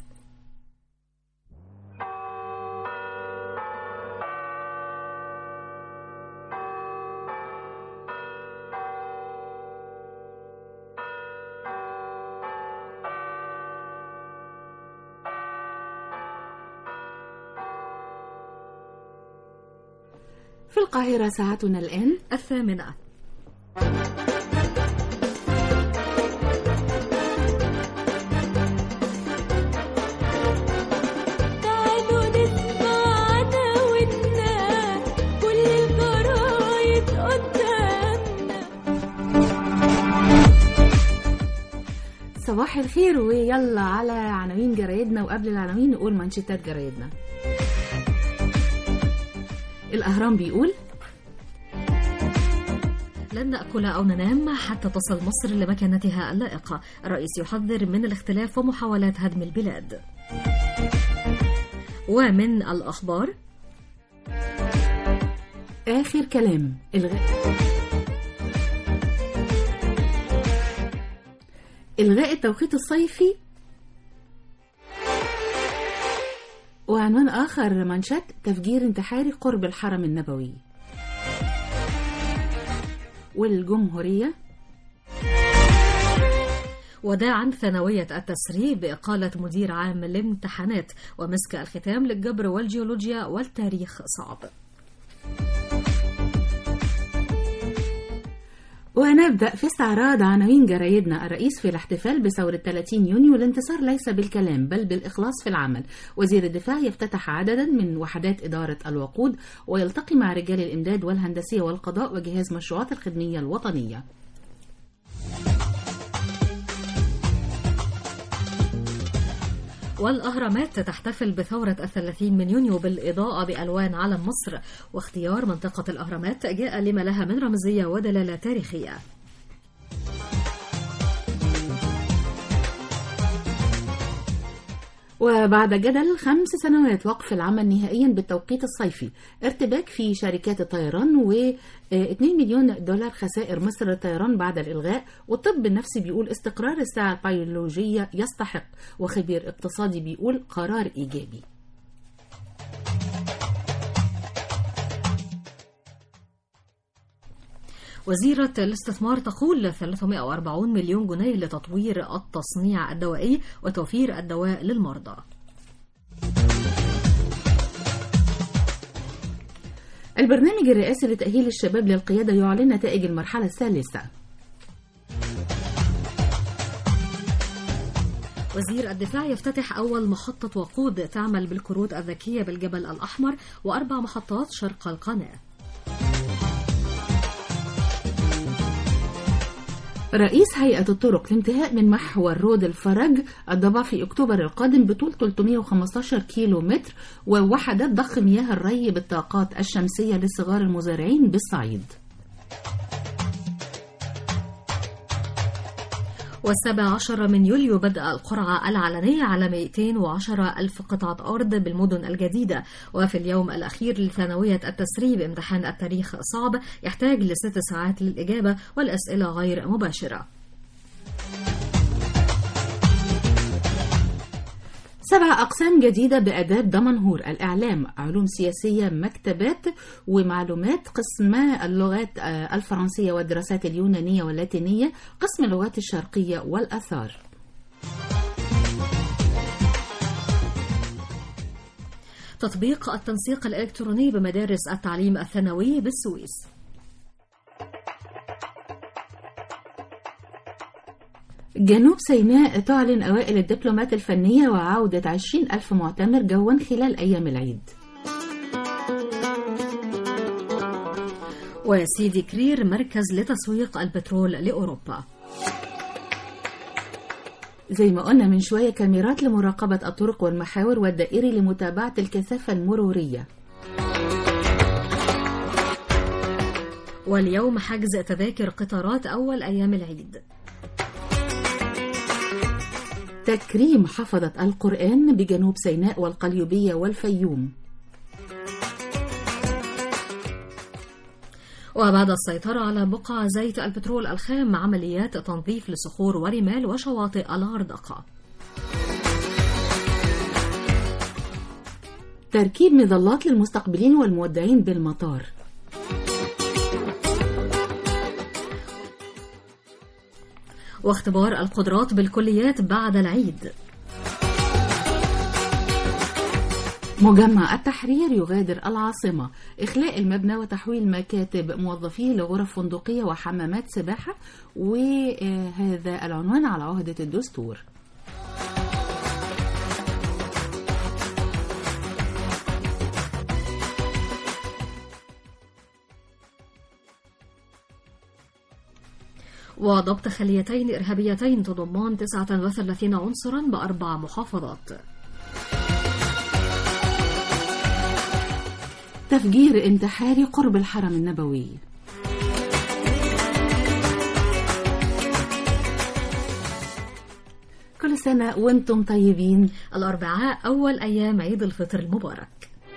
في القاهرة ساعتنا الآن الثامنة. تعالوا نسمع عداوتنا كل الجرايد قدامنا. صباح الخير ويلا على عناوين جرايدنا، وقبل العناوين نقول مانشيتات جرايدنا. الأهرام بيقول: لن نأكل أو ننام حتى تصل مصر لمكانتها اللائقة، الرئيس يحذر من الاختلاف ومحاولات هدم البلاد. ومن الأخبار: آخر كلام، إلغاء إلغاء التوقيت الصيفي. وعنوان آخر منشط: تفجير انتحاري قرب الحرم النبوي. والجمهورية: وداعا ثانوية التسريب بإقالة مدير عام الامتحانات، ومسك الختام للجبر والجيولوجيا والتاريخ صعب. ونبدأ في استعراض عناوين جرايدنا. الرئيس في الاحتفال بثورة ثلاثين يونيو: الانتصار ليس بالكلام بل بالإخلاص في العمل. وزير الدفاع يفتتح عددا من وحدات إدارة الوقود ويلتقي مع رجال الإمداد والهندسية والقضاء وجهاز مشروعات الخدمية الوطنية. والأهرامات تحتفل بثورة الثلاثين من يونيو بالإضاءة بألوان علم مصر، واختيار منطقة الأهرامات جاء لما لها من رمزية ودلالة تاريخية. وبعد جدل خمس سنوات وقف العمل نهائيا بالتوقيت الصيفي، ارتباك في شركات الطيران واثنين مليون دولار خسائر مصر للطيران بعد الإلغاء. والطب النفسي بيقول استقرار الساعة البيولوجية يستحق، وخبير اقتصادي بيقول قرار إيجابي. وزيرة الاستثمار تقول ثلاثمائة وأربعين مليون جنيه لتطوير التصنيع الدوائي وتوفير الدواء للمرضى. البرنامج الرئاسي لتأهيل الشباب للقيادة يعلن نتائج المرحلة الثالثة. وزير الدفاع يفتتح أول محطة وقود تعمل بالكروت الذكية بالجبل الأحمر وأربع محطات شرق القناة. رئيس هيئة الطرق الانتهاء من محور رود الفرج الضبع في أكتوبر القادم بطول ثلاثمائة وخمسة عشر كيلو متر، ووحدات ضخ مياه الري بالطاقات الشمسية لصغار المزارعين بالصعيد. والسابع عشر من يوليو بدأ القرعة العلنية على مئتين وعشرة ألف قطعة أرض بالمدن الجديدة. وفي اليوم الأخير لثانوية التسريب امتحان التاريخ صعب يحتاج لست ساعات للإجابة والأسئلة غير مباشرة. سبع أقسام جديدة بآداب دمنهور: الإعلام، علوم سياسية، مكتبات ومعلومات، قسم اللغات الفرنسية والدراسات اليونانية واللاتينية، قسم اللغات الشرقية والآثار. تطبيق التنسيق الإلكتروني بمدارس التعليم الثانوي بالسويس. جنوب سيناء تعلن أوائل الدبلومات الفنية وعودة عشرين ألف معتمر جوا خلال أيام العيد. وسيدي كرير مركز لتسويق البترول لأوروبا. زي ما قلنا من شوية كاميرات لمراقبة الطرق والمحاور والدائري لمتابعة الكثافة المرورية. واليوم حجز تذاكر قطارات أول أيام العيد. تكريم حفظة القرآن بجنوب سيناء والقليوبية والفيوم. وبعد السيطرة على بقع زيت البترول الخام عمليات تنظيف لصخور ورمال وشواطئ العردقة. تركيب مظلات للمستقبلين والمودعين بالمطار. واختبار القدرات بالكليات بعد العيد. مجمع التحرير يغادر العاصمة. إخلاء المبنى وتحويل مكاتب موظفيه لغرف فندقية وحمامات سباحة، وهذا العنوان على عهدة الدستور. وضبط خليتين إرهابيتين تضمان تسعة وثلاثين عنصرا بأربع محافظات. تفجير انتحاري قرب الحرم النبوي. كل سنة وانتم طيبين. الأربعاء أول أيام عيد الفطر المبارك.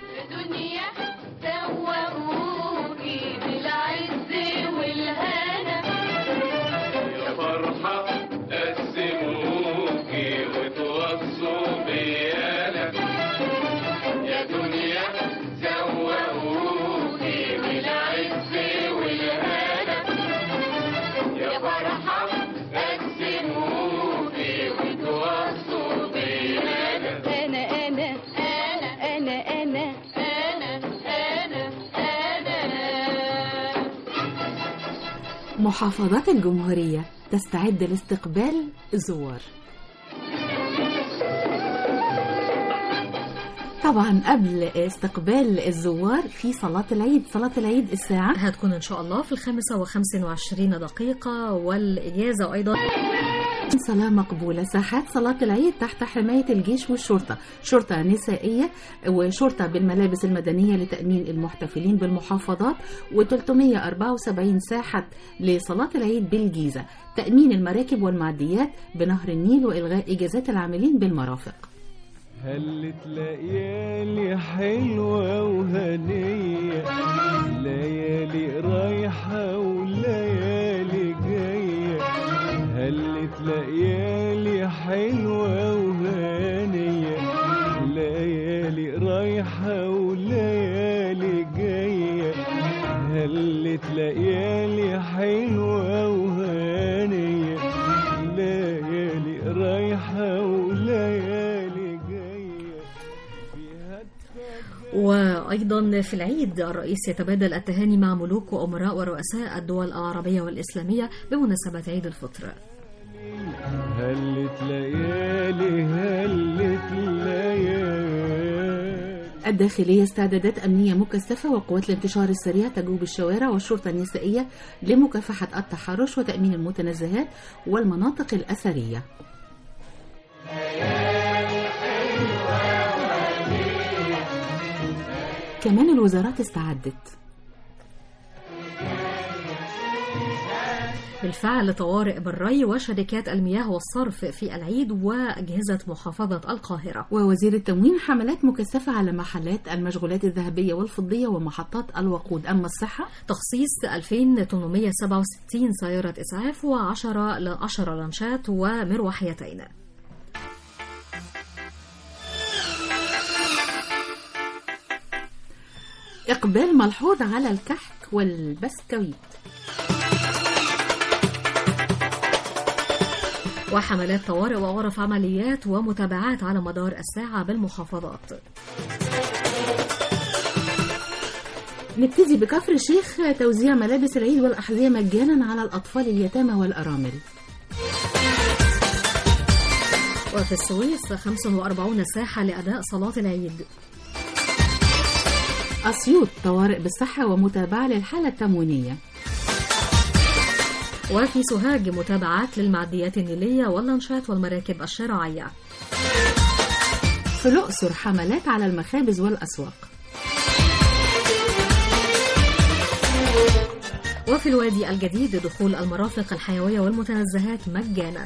محافظات الجمهورية تستعد لاستقبال الزوار. طبعا قبل استقبال الزوار في صلاة العيد. صلاة العيد الساعة هتكون إن شاء الله في الخامسة وخمس وعشرين دقيقة، والإجازة أيضا صلاة مقبولة. ساحات صلاة العيد تحت حماية الجيش والشرطة، شرطة نسائية وشرطة بالملابس المدنية لتأمين المحتفلين بالمحافظات، و374 ساحة لصلاة العيد بالجيزة، تأمين المراكب والمعديات بنهر النيل وإلغاء إجازات العاملين بالمرافق. هلت ليالي حلوة وهنية، ليالي رايحة وليالي جاية، هلت ليالي حلوة وهنية، ليالي رايحة وليالي جاية، هلت ليالي حلوة وهنية، ليالي رايحة وليالي جاية. وأيضا في العيد الرئيس يتبادل التهاني مع ملوك وأمراء ورؤساء الدول العربية والإسلامية بمناسبة عيد الفطر. هلت ليالي هلت ليالي. الداخلية استعدادات أمنية مكثفة وقوات الانتشار السريع تجوب الشوارع والشرطة النسائية لمكافحة التحرش وتأمين المتنزهات والمناطق الأثرية. كمان الوزارات استعدت. بالفعل طوارئ بالري وشركات المياه والصرف في العيد وأجهزة محافظة القاهرة. ووزير التموين حملات مكثفة على محلات المشغولات الذهبية والفضية ومحطات الوقود. أما الصحة تخصيص ألفين وثمانمائة وسبعة وستين سيارة إسعاف وعشرة لعشرة لانشات ومروحيتين. إقبال ملحوظ على الكحك والبسكويت. وحملات طوارئ وغرف عمليات ومتابعات على مدار الساعة بالمحافظات. نبتدي بكفر الشيخ، توزيع ملابس العيد والأحذية مجانا على الأطفال اليتامى والأرامل. وفي السويس خمسة وأربعين ساحة لأداء صلاة العيد. أسيوط طوارئ بالصحة ومتابعة للحالة التموينية. وفي سوهاج متابعات للمعديات النيلية واللانشات والمراكب الشراعية. في الأقصر حملات على المخابز والأسواق. وفي الوادي الجديد دخول المرافق الحيوية والمتنزهات مجانا.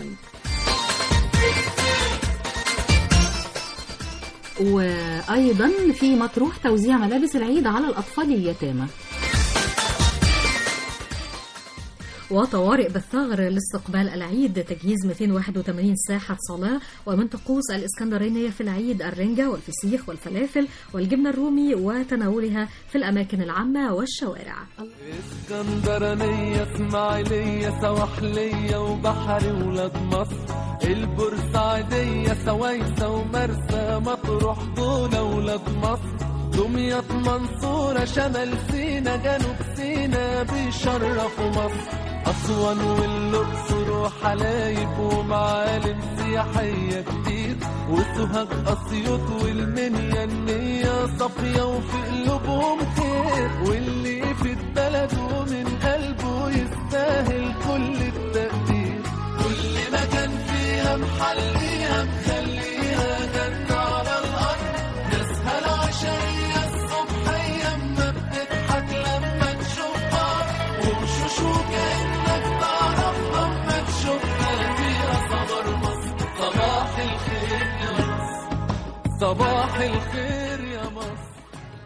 وأيضا في مطروح توزيع ملابس العيد على الأطفال اليتامى. وطوارئ بالثغر لاستقبال العيد تجهيز مئتين وواحد وثمانين ساحة صلاة. ومن طقوس الإسكندرانية في العيد الرنجة والفسيخ والفلافل والجبنة الرومي وتناولها في الأماكن العامة والشوارع. اسكندرانية اسماعيلية سواحلية وبحري ولاد مصر، البورسعيدية سويسة ومرسى مطروح دول ولاد مصر، دمياط منصورة شمال سينا جنوب سينا بيشرفوا مصر، أسوان والأقصر وحلايب ومعالم سياحية كتير، وسوهاج أسيوط والمنيا النية صافية وفي قلوبهم خير، واللي في البلد ومن قلبه يستاهل كل التقدير، كل مكان فيها محليها مخليها جنة على الأرض، ناسها العشية الصبحية ما بتضحك لما تشوفها، وشوش وكأنك تعرفها ما تشوفها فيها صبر مصر، صباح الخير يا مصر، صباح الخير يا مصر.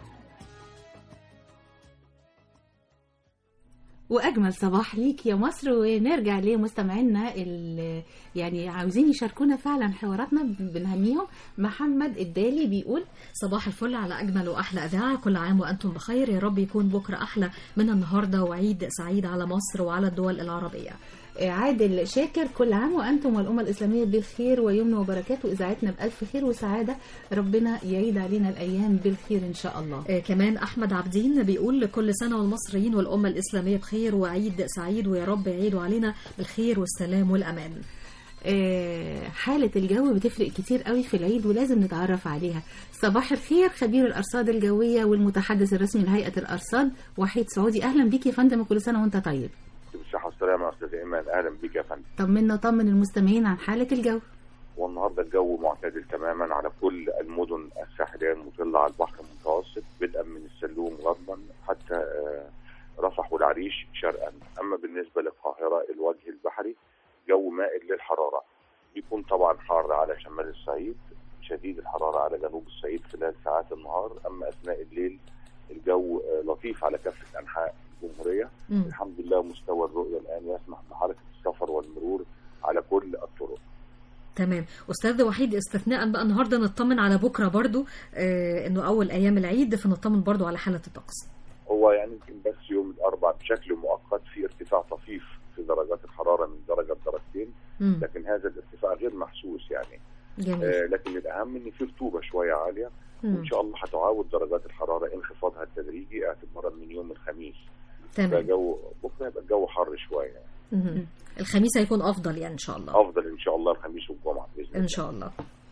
وأجمل صباح ليك يا مصر. ونرجع لمستمعينا اللي يعني عاوزين يشاركونا فعلا حواراتنا بنهنيهم. محمد الدالي بيقول صباح الفل على أجمل وأحلى إذاعة، كل عام وأنتم بخير، يا رب يكون بكرة أحلى من النهاردة وعيد سعيد على مصر وعلى الدول العربية. عادل شاكر كل عام وأنتم والأمة الإسلامية بخير ويمن وبركات وإذاعتنا بألف خير وسعادة، ربنا يعيد علينا الأيام بالخير إن شاء الله. آه كمان أحمد عبدين بيقول كل سنة والمصريين والأمة الإسلامية بخير وعيد سعيد، ويا رب يعيدوا علينا بالخير والسلام والأمان. آه حالة الجو بتفرق كتير قوي في العيد ولازم نتعرف عليها. صباح الخير خبير الأرصاد الجوية والمتحدث الرسمي لهيئة الأرصاد وحيد سعودي، أهلا بيك يا فندم وكل سنة وأنت طيب. بالصحة والسلامة يا أستاذ إيمان، أهلا بك يا فندم. طمنا طمن المستمعين عن حالة الجو. والنهارده الجو معتدل تماما على كل المدن الساحلية المطلة على البحر المتوسط، بدءا من السلوم غربا حتى رفح والعريش شرقا. أما بالنسبة للقاهرة الوجه البحري جو مائل للحرارة، بيكون طبعا حار على شمال الصعيد، شديد الحرارة على جنوب الصعيد خلال ساعات النهار، أما أثناء الليل الجو لطيف على كافة أنحاء الجمهورية. م. الحمد لله مستوى الرؤية الآن يسمح بحركة السفر والمرور على كل الطرق. تمام. أستاذ وحيد، استثناء بقى النهاردة نطمن على بكرة برضو، آه إنه أول أيام العيد، فنطمن برضو على حالة الطقس. هو يعني يمكن بس يوم الأربعاء بشكل مؤقت في ارتفاع طفيف في درجات الحرارة من درجة لدرجتين، لكن هذا الارتفاع غير محسوس يعني. جميل. آه لكن الأهم إن في رطوبة شوية عالية، وإن شاء الله هتعاود درجات الحرارة انخفاضها التدريجي اعتبارا من يوم الخميس. تمام. جو بكرة يبقى الجو حر شوية يعني. الخميس هيكون أفضل يعني إن شاء الله. أفضل إن شاء الله الخميس والجمعة بإذن الله. إن شاء الله.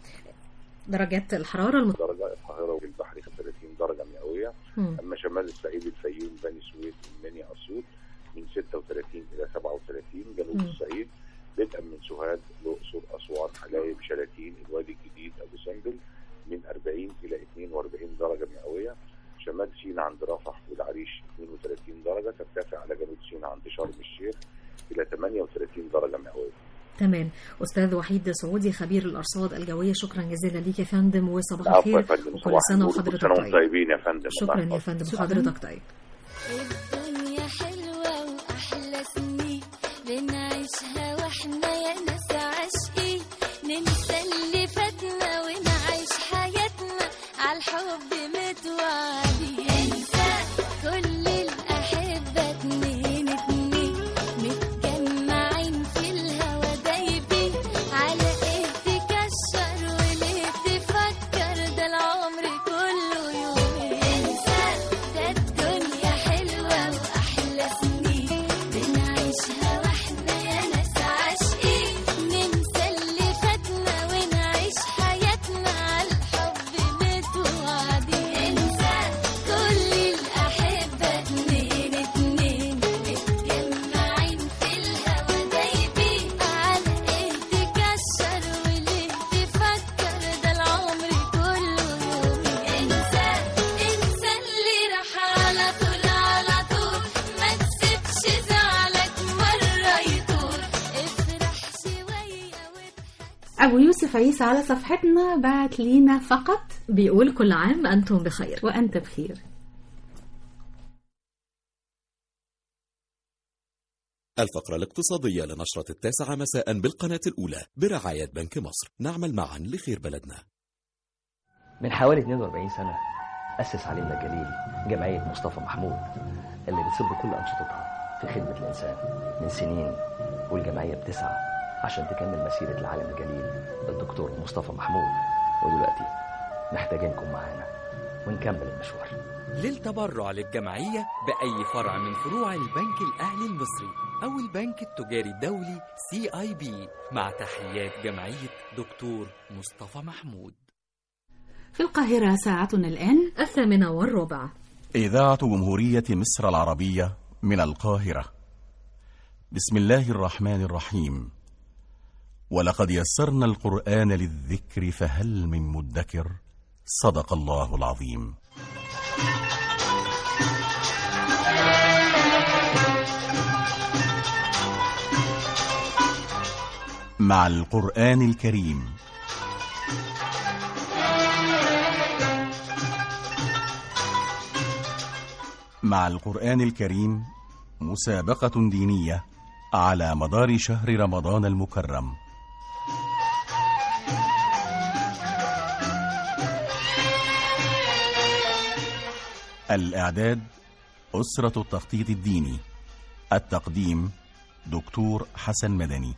درجات الحرارة المت... درجات القاهرة والبحر ثلاثين درجة مئوية. مم. أما شمال الصعيد الفيوم بني سويف المنيا أسيوط من ستة وثلاثين إلى سبعة وثلاثين، جنوب مم. الصعيد بدءا من سوهاج الأقصر أسوان حلايب شلاتين الوادي الجديد أبو سمبل من أربعين إلى اثنين وأربعين درجة مئوية، شمال سيناء عند رفح والعريش اثنين وثلاثين درجة، ترتفع على جنوب سيناء عند شرم الشيخ إلى ثمانية وثلاثين درجة مئوية. تمام. أستاذ وحيد سعودي خبير الأرصاد الجوية، شكرا جزيلا ليك يا فندم وصباح الخير وكل سنة وحضرتك طيب. طيبين يا فندم. شكرا يا فندم وحضرتك طيب. الدنيا حلوة وأحلى سنين بنعيشها وإحنا يا ناس عاشقين، ننسى اللي فاتنا ونعيش حياتنا عالحب متوعدين، انسى كل الأحبة اتنين اتنين متجمعين في الهوا دايبين، على ايه تكشر وليه تفكر، ده العمر كله يومين، انسى ده الدنيا حلوة وأحلى سنين بنعيشها واحنا يا ناس عاشقين، ننسى اللي فاتنا ونعيش حياتنا عالحب متوعدين، انسى يوسف عيسى على صفحتنا بعت لينا فقط بيقول كل عام أنتم بخير. وأنت بخير. الفقرة الاقتصادية لنشرة التاسعة مساء بالقناة الأولى برعاية بنك مصر. نعمل معا لخير بلدنا. من حوالي اثنين وأربعين سنة أسس علينا الجليل جمعية مصطفى محمود اللي بتصب كل أنشطتها في خدمة الإنسان من سنين، والجمعية بتسعى عشان تكمل مسيرة العالم الجليل الدكتور مصطفى محمود، ودلوقتي محتاجينكم معانا ونكمل المشوار. للتبرع للجمعية بأي فرع من فروع البنك الأهلي المصري أو البنك التجاري الدولي سي آي بي، مع تحيات جمعية دكتور مصطفى محمود. في القاهرة ساعتنا الآن الثامنة والربع. إذاعة جمهورية مصر العربية من القاهرة. بسم الله الرحمن الرحيم. ولقد يسرنا القرآن للذكر فهل من مدكر. صدق الله العظيم. مع القرآن الكريم مع القرآن الكريم مسابقة دينية على مدار شهر رمضان المكرم. الإعداد أسرة التخطيط الديني. التقديم دكتور حسن مدني.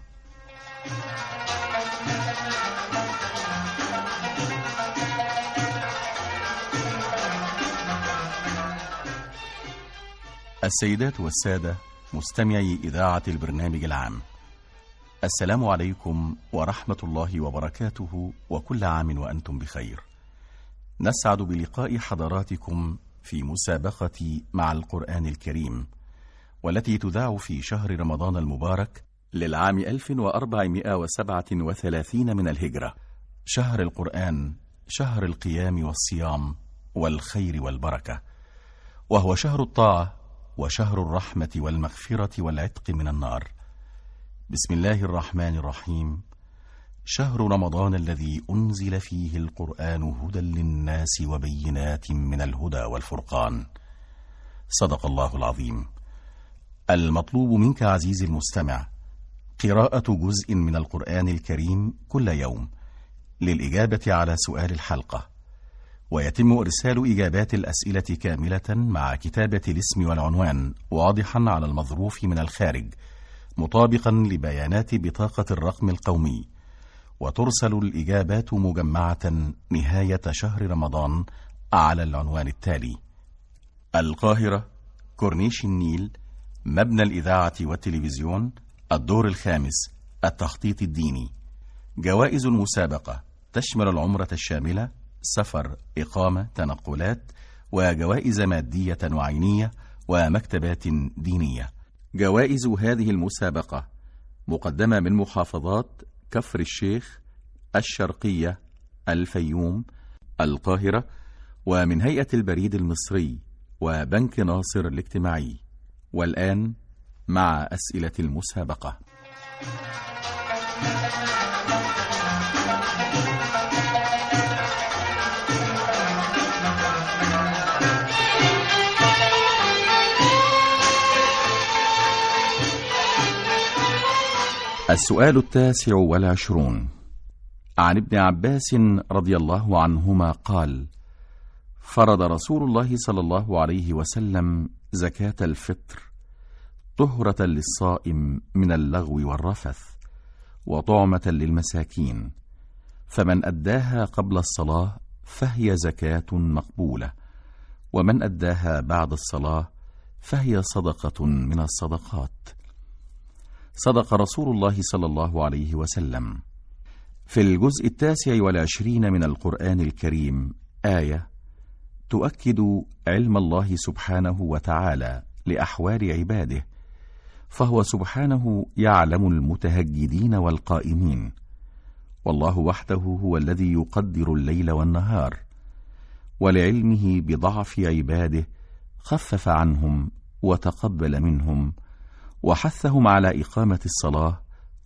السيدات والسادة مستمعي إذاعة البرنامج العام، السلام عليكم ورحمة الله وبركاته، وكل عام وأنتم بخير. نسعد بلقاء حضراتكم في مسابقة مع القرآن الكريم، والتي تذاع في شهر رمضان المبارك للعام ألف وأربعمائة وسبعة وثلاثين من الهجرة، شهر القرآن، شهر القيام والصيام والخير والبركة، وهو شهر الطاعة وشهر الرحمة والمغفرة والعتق من النار. بسم الله الرحمن الرحيم. شهر رمضان الذي أنزل فيه القرآن هدى للناس وبينات من الهدى والفرقان. صدق الله العظيم. المطلوب منك عزيزي المستمع قراءة جزء من القرآن الكريم كل يوم للإجابة على سؤال الحلقة، ويتم إرسال إجابات الأسئلة كاملة مع كتابة الاسم والعنوان واضحا على المظروف من الخارج مطابقا لبيانات بطاقة الرقم القومي، وترسل الإجابات مجمعة نهاية شهر رمضان على العنوان التالي: القاهرة، كورنيش النيل، مبنى الإذاعة والتلفزيون، الدور الخامس، التخطيط الديني. جوائز المسابقة تشمل العمرة الشاملة، سفر، إقامة، تنقلات، وجوائز مادية وعينية ومكتبات دينية. جوائز هذه المسابقة مقدمة من محافظات كفر الشيخ، الشرقية، الفيوم، القاهرة، ومن هيئة البريد المصري وبنك ناصر الاجتماعي. والآن مع أسئلة المسابقة. السؤال التاسع والعشرون. عن ابن عباس رضي الله عنهما قال: فرض رسول الله صلى الله عليه وسلم زكاة الفطر طهرة للصائم من اللغو والرفث وطعمة للمساكين، فمن أداها قبل الصلاة فهي زكاة مقبولة، ومن أداها بعد الصلاة فهي صدقة من الصدقات. صدق رسول الله صلى الله عليه وسلم. في الجزء التاسع والعشرين من القرآن الكريم آية تؤكد علم الله سبحانه وتعالى لأحوال عباده، فهو سبحانه يعلم المتهجدين والقائمين، والله وحده هو الذي يقدر الليل والنهار، ولعلمه بضعف عباده خفف عنهم وتقبل منهم وحثهم على إقامة الصلاة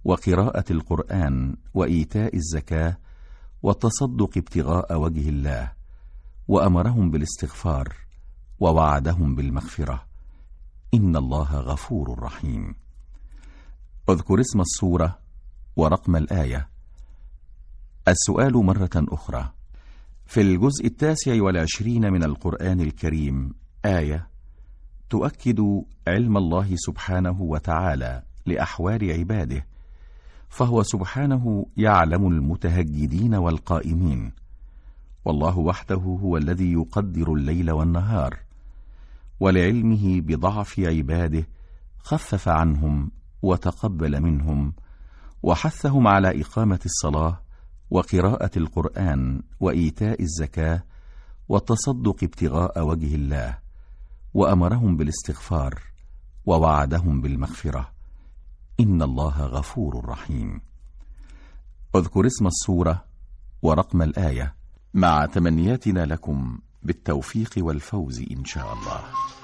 وقراءة القرآن وإيتاء الزكاة والتصدق ابتغاء وجه الله، وأمرهم بالاستغفار ووعدهم بالمغفرة. إن الله غفور رحيم. اذكر اسم السورة ورقم الآية. السؤال مرة أخرى: في الجزء التاسع والعشرين من القرآن الكريم آية تؤكد علم الله سبحانه وتعالى لأحوال عباده، فهو سبحانه يعلم المتهجدين والقائمين، والله وحده هو الذي يقدر الليل والنهار، ولعلمه بضعف عباده خفف عنهم وتقبل منهم، وحثهم على إقامة الصلاة وقراءة القرآن وإيتاء الزكاة والتصدق ابتغاء وجه الله، وأمرهم بالاستغفار ووعدهم بالمغفرة. إن الله غفور رحيم. اذكر اسم السورة ورقم الآية، مع تمنياتنا لكم بالتوفيق والفوز إن شاء الله.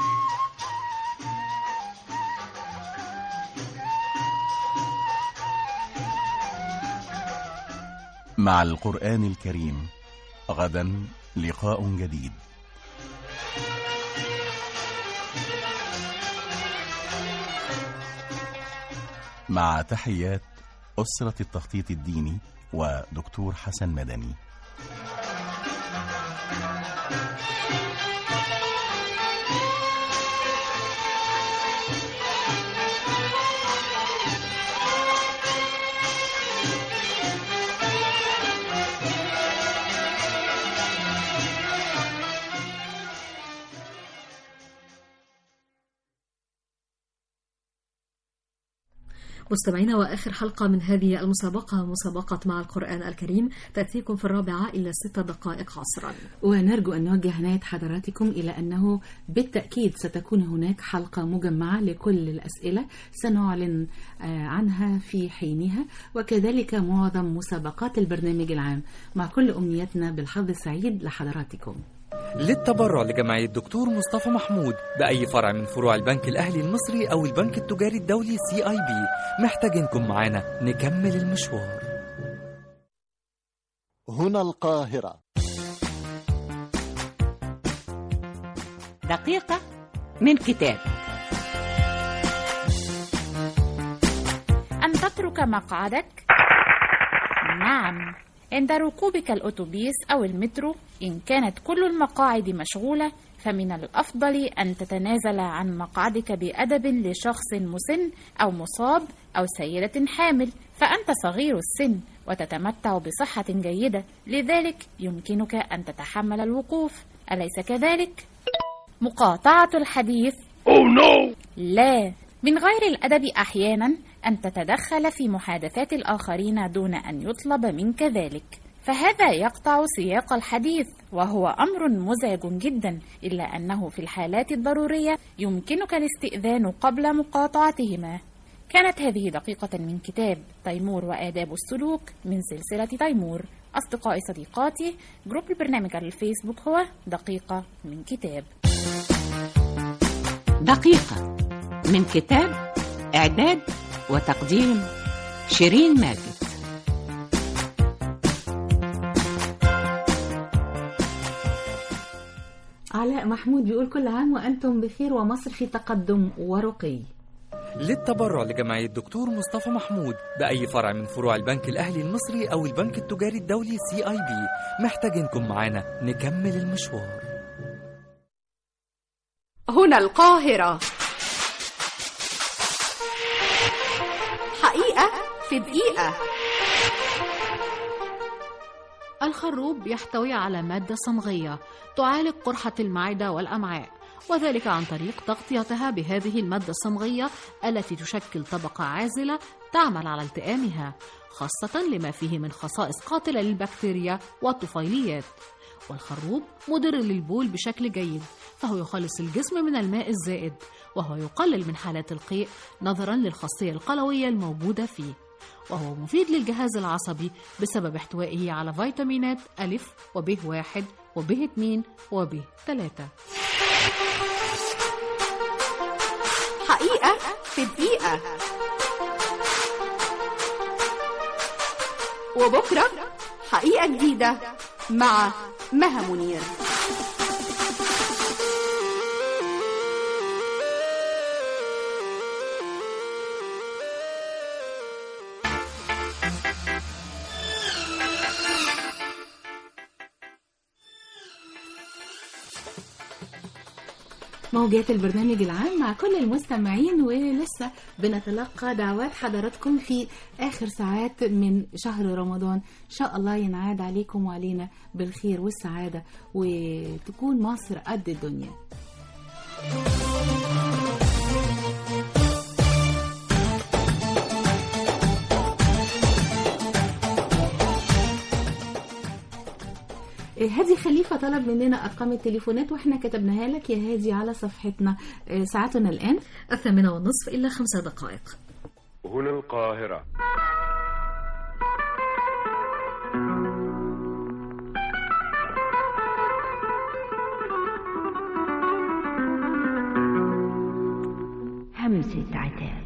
مع القرآن الكريم غدا لقاء جديد. مع تحيات أسرة التخطيط الديني ودكتور حسن مدني. مستمعينا، وآخر حلقة من هذه المسابقة، مسابقة مع القرآن الكريم، تأتيكم في الرابعة إلى ست دقائق عصرا. ونرجو أن نوجه عناية حضراتكم إلى أنه بالتأكيد ستكون هناك حلقة مجمعة لكل الأسئلة سنعلن عنها في حينها، وكذلك معظم مسابقات البرنامج العام، مع كل أمنيتنا بالحظ السعيد لحضراتكم. للتبرع لجمعية دكتور مصطفى محمود بأي فرع من فروع البنك الأهلي المصري أو البنك التجاري الدولي سي آي بي، محتاجينكم معانا نكمل المشوار. هنا القاهرة. دقيقة من كتاب. أن تترك مقعدك؟ نعم، عند ركوبك الأتوبيس أو المترو إن كانت كل المقاعد مشغولة فمن الأفضل أن تتنازل عن مقعدك بأدب لشخص مسن أو مصاب أو سيدة حامل، فأنت صغير السن وتتمتع بصحة جيدة، لذلك يمكنك أن تتحمل الوقوف، أليس كذلك؟ مقاطعة الحديث oh no. لا، من غير الأدب أحيانا أن تتدخل في محادثات الآخرين دون أن يطلب منك ذلك، فهذا يقطع سياق الحديث وهو أمر مزعج جدا، إلا أنه في الحالات الضرورية يمكنك الاستئذان قبل مقاطعتهما. كانت هذه دقيقة من كتاب تيمور وآداب السلوك من سلسلة تيمور. أصدقائي صديقاتي، جروب البرنامج على الفيسبوك هو دقيقة من كتاب. دقيقة من كتاب، إعداد وتقديم شيرين ماجد. علاء محمود بيقول كل عام وأنتم بخير ومصر في تقدم ورقي. للتبرع لجمعية دكتور مصطفى محمود بأي فرع من فروع البنك الأهلي المصري أو البنك التجاري الدولي سي آي بي، محتاجينكم معانا نكمل المشوار. هنا القاهرة. حقيقة في دقيقة. الخروب يحتوي على مادة صمغية تعالج قرحة المعدة والأمعاء، وذلك عن طريق تغطيتها بهذه المادة الصمغية التي تشكل طبقة عازلة تعمل على التئامها، خاصة لما فيه من خصائص قاتلة للبكتيريا والطفيليات. والخروب مضر للبول بشكل جيد، فهو يخلص الجسم من الماء الزائد، وهو يقلل من حالات القيء نظرا للخاصية القلوية الموجودة فيه، وهو مفيد للجهاز العصبي بسبب احتوائه على فيتامينات ألف وب واحد وب اثنين وب ثلاثة. حقيقة في دقيقة. وبكرة حقيقة جديدة مع مها منير. موجات البرنامج العام مع كل المستمعين، ولسه بنتلقى دعوات حضراتكم في آخر ساعات من شهر رمضان. إن شاء الله ينعاد عليكم وعلينا بالخير والسعادة، وتكون مصر قد الدنيا. هادي خليفة طلب مننا أرقام التليفونات وإحنا كتبناها لك يا هادي على صفحتنا. ساعتنا الآن الثامنة والنصف إلا خمسة دقائق. هنا القاهرة. همسة عتاب.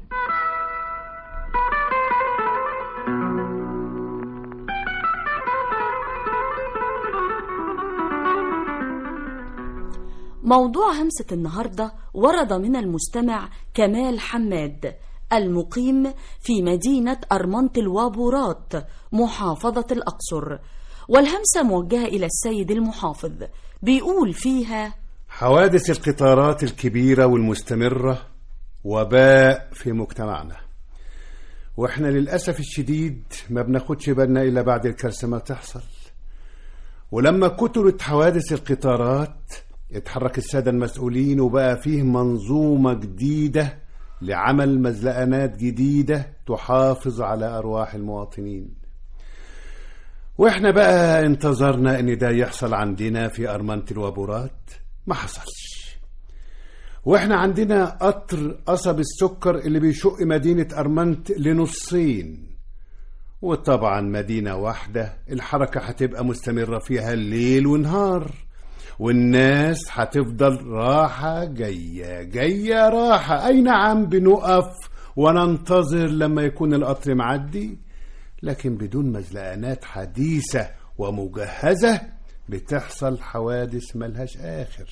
موضوع همسة النهاردة ورد من المستمع كمال حماد المقيم في مدينة أرمنة الوابورات محافظة الأقصر، والهمسة موجهة إلى السيد المحافظ. بيقول فيها: حوادث القطارات الكبيرة والمستمرة وباء في مجتمعنا، وإحنا للأسف الشديد ما بناخدش بالنا إلا بعد الكارثة ما تحصل. ولما كترت حوادث القطارات اتحرك السادة المسؤولين وبقى فيه منظومة جديدة لعمل مزلقانات جديدة تحافظ على أرواح المواطنين. وإحنا بقى انتظرنا إن ده يحصل عندنا في أرمنة الوابورات، ما حصلش. وإحنا عندنا قطر قصب السكر اللي بيشق مدينة أرمنة لنصين، وطبعا مدينة واحدة الحركة هتبقى مستمرة فيها الليل ونهار، والناس هتفضل راحة جاية جاية راحة. أي نعم بنقف وننتظر لما يكون القطر معدي، لكن بدون مزلقانات حديثة ومجهزة بتحصل حوادث ملهاش آخر.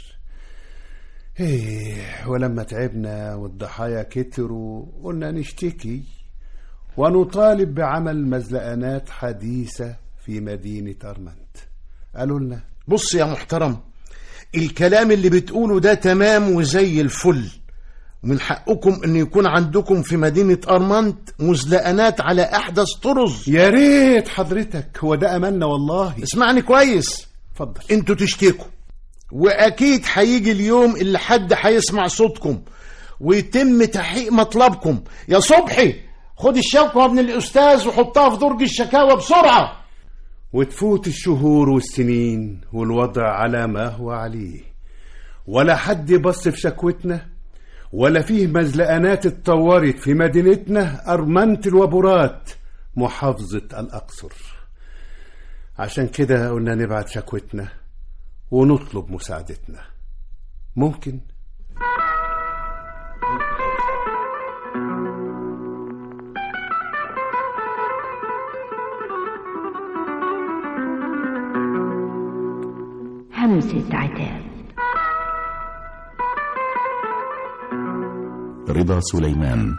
إيه، ولما تعبنا والضحايا كتروا قلنا نشتكي ونطالب بعمل مزلقانات حديثة في مدينة أرمنة. قالوا لنا: بص يا محترم، الكلام اللي بتقوله ده تمام وزي الفل، من حقكم ان يكون عندكم في مدينة أرمنت مزلقانات على احدث طرز. يا ريت حضرتك، هو ده املنا والله. اسمعني كويس، اتفضل. انتوا تشتكوا، واكيد هيجي اليوم اللي حد هيسمع صوتكم ويتم تحقيق مطلبكم. يا صبحي، خد الشكوى من الاستاذ وحطها في درج الشكاوى بسرعة. وتفوت الشهور والسنين والوضع على ما هو عليه، ولا حد بص في شكوتنا، ولا فيه مزلقانات اتطورت في مدينتنا أرمنة الوابورات محافظة الأقصر. عشان كده قلنا نبعت شكوتنا ونطلب مساعدتنا. ممكن؟ همسة عتاب. رضا سليمان.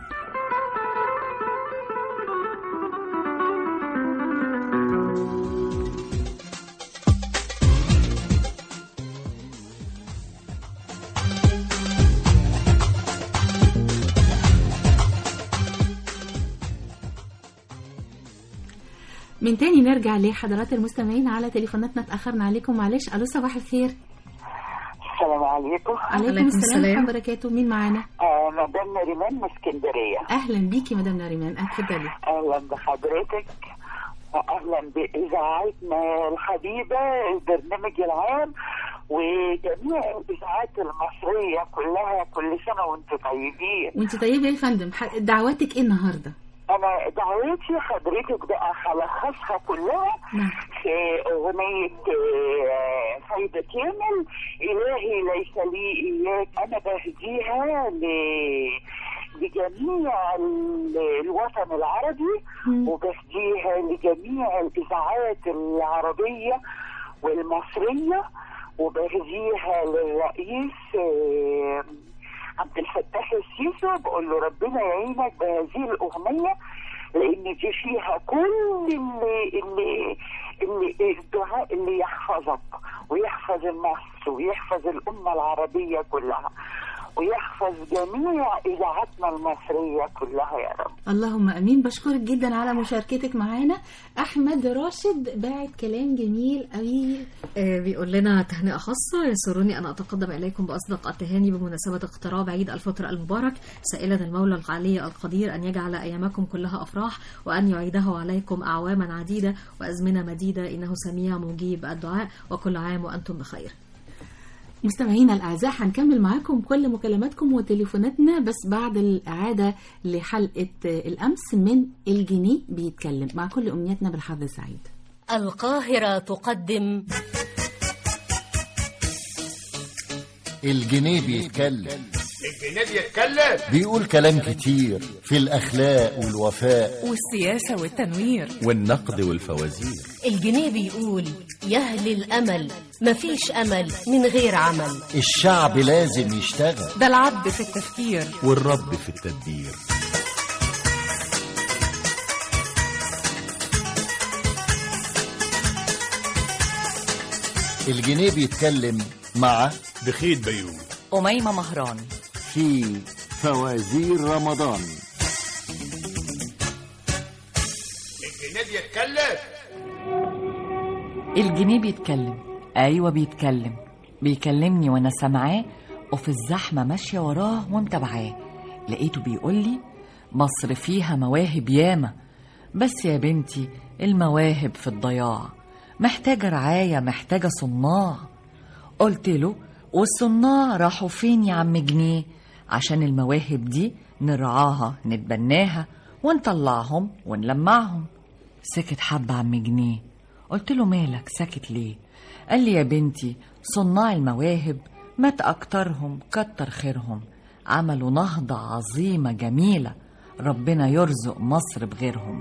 من تاني نرجع لحضرات المستمعين على تليفوناتنا، اتأخرنا عليكم معلش. ألو، صباح الخير. السلام عليكم. عليكم السلام ورحمة الله وبركاته. مين معانا؟ آه مدام ناريمان من اسكندرية. أهلا بيكي مدام ناريمان، اتفضلي. أهلا بحضرتك وأهلا بإذاعتنا الحبيبة البرنامج العام وجميع الإذاعات المصرية كلها. كل سنة وأنتم طيبين. وأنت طيبة يا فندم. دعواتك إيه النهاردة؟ أنا دعوتي حضرتك بقى هلخصها كلها في أغنية فايدة كامل، إلهي ليس لي إياك. أنا بهديها ل... لجميع الوطن العربي، وبهديها لجميع الإذاعات العربية والمصرية، وبهديها للرئيس عبد الفتاح السيسي. بقول له ربنا يعينك بهذه الأغنية، لأن دي فيها كل اللي اللي اللي الدعاء اللي يحفظك ويحفظ مصر ويحفظ الأمة العربية كلها ويحفظ جميع إذاعتنا المصرية كلها يا رب. اللهم أمين. بشكرك جدا على مشاركتك معانا. أحمد راشد باعت كلام جميل قوي، آه بيقول لنا تهنئة خاصة: يسرني أن أتقدم إليكم بأصدق التهاني بمناسبة اقتراب عيد الفطر المبارك، سائلا المولى العلي القدير أن يجعل أيامكم كلها أفراح، وأن يعيده عليكم أعواما عديدة وأزمنة مديدة، إنه سميع مجيب الدعاء، وكل عام وأنتم بخير. مستمعينا الأعزاء، هنكمل معاكم كل مكالماتكم وتليفوناتنا، بس بعد الإعادة لحلقة الأمس من الجنيه بيتكلم، مع كل أمنياتنا بالحظ السعيد. القاهرة تقدم الجنيه بيتكلم. الجنيه بيتكلم، بيقول كلام كتير في الأخلاق والوفاء والسياسة والتنوير والنقد والفوازير. الجنيه بيقول يهلي الأمل، مفيش أمل من غير عمل. الشعب لازم يشتغل، ده العبد في التفكير والرب في التدبير. الجنيه بيتكلم مع بخيت بيوم أميمة مهران في فوازير رمضان. الجنيه بيتكلم. الجنيه بيتكلم، أيوة بيتكلم، بيكلمني وأنا سامعاه، وفي الزحمة ماشية وراه ومتابعاه. لقيته بيقولي مصر فيها مواهب ياما، بس يا بنتي المواهب في الضياع، محتاجة رعاية، محتاجة صناع. قلت له والصناع راحوا فين يا عم جنيه؟ عشان المواهب دي نرعاها نتبناها ونطلعهم ونلمعهم. سكت حبة عم جنيه. قلت له مالك ساكت ليه؟ قال لي يا بنتي صناع المواهب مات أكترهم كتر خيرهم، عملوا نهضة عظيمة جميلة، ربنا يرزق مصر بغيرهم،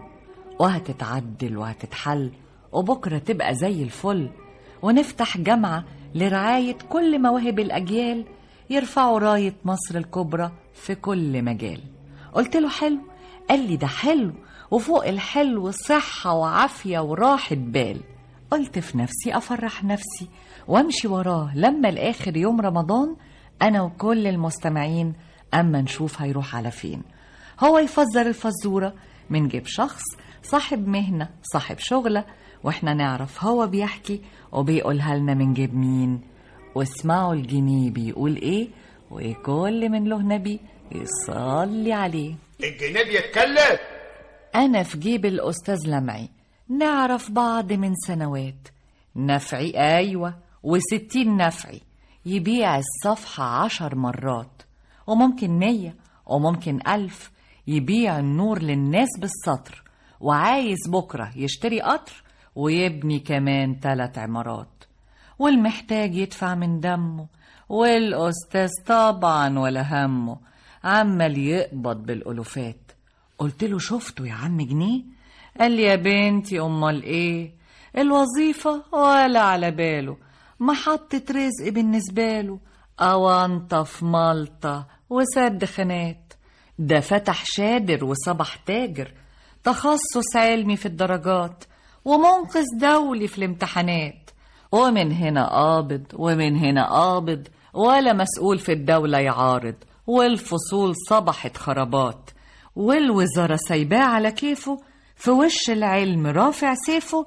وهتتعدل وهتتحل، وبكرة تبقى زي الفل، ونفتح جامعة لرعاية كل مواهب الأجيال، يرفعوا راية مصر الكبرى في كل مجال. قلت له حلو. قال لي ده حلو، وفوق الحلو صحة وعافية وراحة بال. قلت في نفسي أفرح نفسي وامشي وراه لما الآخر يوم رمضان، أنا وكل المستمعين، أما نشوف هيروح على فين. هو يفزر الفزورة من جيب شخص صاحب مهنة صاحب شغلة، وإحنا نعرف هو بيحكي وبيقولها لنا من جيب مين. واسمعوا الجنيه بيقول إيه، وكل من له نبي يصلي عليه. الجنيه بيتكلم. أنا في جيب الأستاذ لمعي، نعرف بعض من سنوات، نفعي أيوة وستين نفعي، يبيع الصفحة عشر مرات، وممكن مية وممكن ألف، يبيع النور للناس بالسطر، وعايز بكرة يشتري قطر ويبني كمان تلات عمارات، والمحتاج يدفع من دمه، والأستاذ طبعا ولا همه، عمال يقبض بالألوفات. قلت له شفته يا عم جنيه؟ قال لي يا بنتي أمال إيه، الوظيفة ولا على باله، محطة رزق بالنسبة له، أوانطة في مالطة وسد خانات، ده فتح شادر وصبح تاجر، تخصص علمي في الدرجات، ومنقذ دولي في الامتحانات، ومن هنا قابض ومن هنا قابض، ولا مسؤول في الدولة يعارض، والفصول صبحت خرابات، والوزارة سايباه على كيفه، في وش العلم رافع سيفه،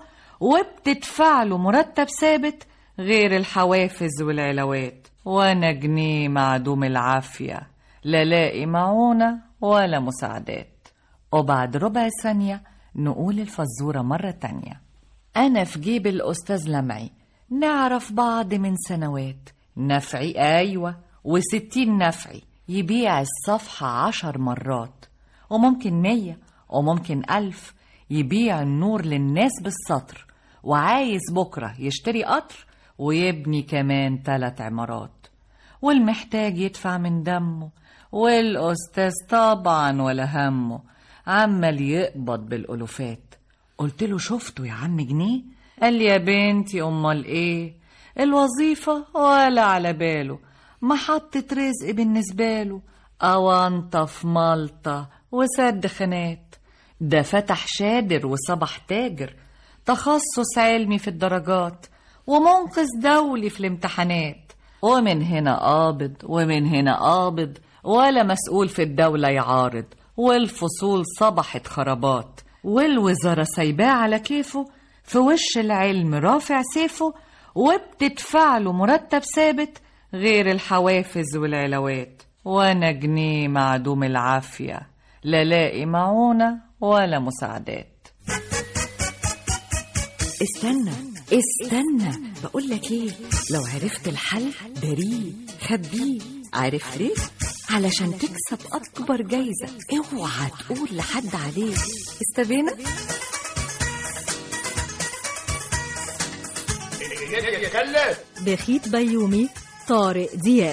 وبتدفع له مرتب ثابت غير الحوافز والعلاوات، وانا جنيه معدوم العافية، لا لاقي معونة ولا مساعدات. وبعد ربع ثانية نقول الفزورة مرة تانية. أنا في جيب الأستاذ لمعي، نعرف بعض من سنوات، نفعي أيوة وستين نفعي، يبيع الصفحة عشر مرات، وممكن مية وممكن ألف، يبيع النور للناس بالسطر، وعايز بكرة يشتري قطر ويبني كمان تلات عمارات، والمحتاج يدفع من دمه، والأستاذ طبعا ولا همه، عمال يقبض بالألوفات. قلت له شفته يا عم جنيه؟ قال لي يا بنتي أمال إيه، الوظيفة ولا على باله، محطة رزق بالنسبة له، أونطة في ملطة وسد خانات. ده فتح شادر وصبح تاجر، تخصص علمي في الدرجات ومنقذ دولي في الامتحانات، ومن هنا قابض ومن هنا قابض، ولا مسؤول في الدولة يعارض، والفصول صبحت خرابات، والوزارة سايباه على كيفه، في وش العلم رافع سيفه، وبتدفع له مرتب ثابت غير الحوافز والعلاوات. وانا جنيه معدوم العافية، لا لاقي معونة ولا مساعدات. استنى استنى بقولك ايه، لو عرفت الحل داريه خبيه. عارف ليه؟ علشان تكسب اكبر جايزة، اوعى تقول لحد عليه. استبينا؟ بخيت بيومي طارق دياب.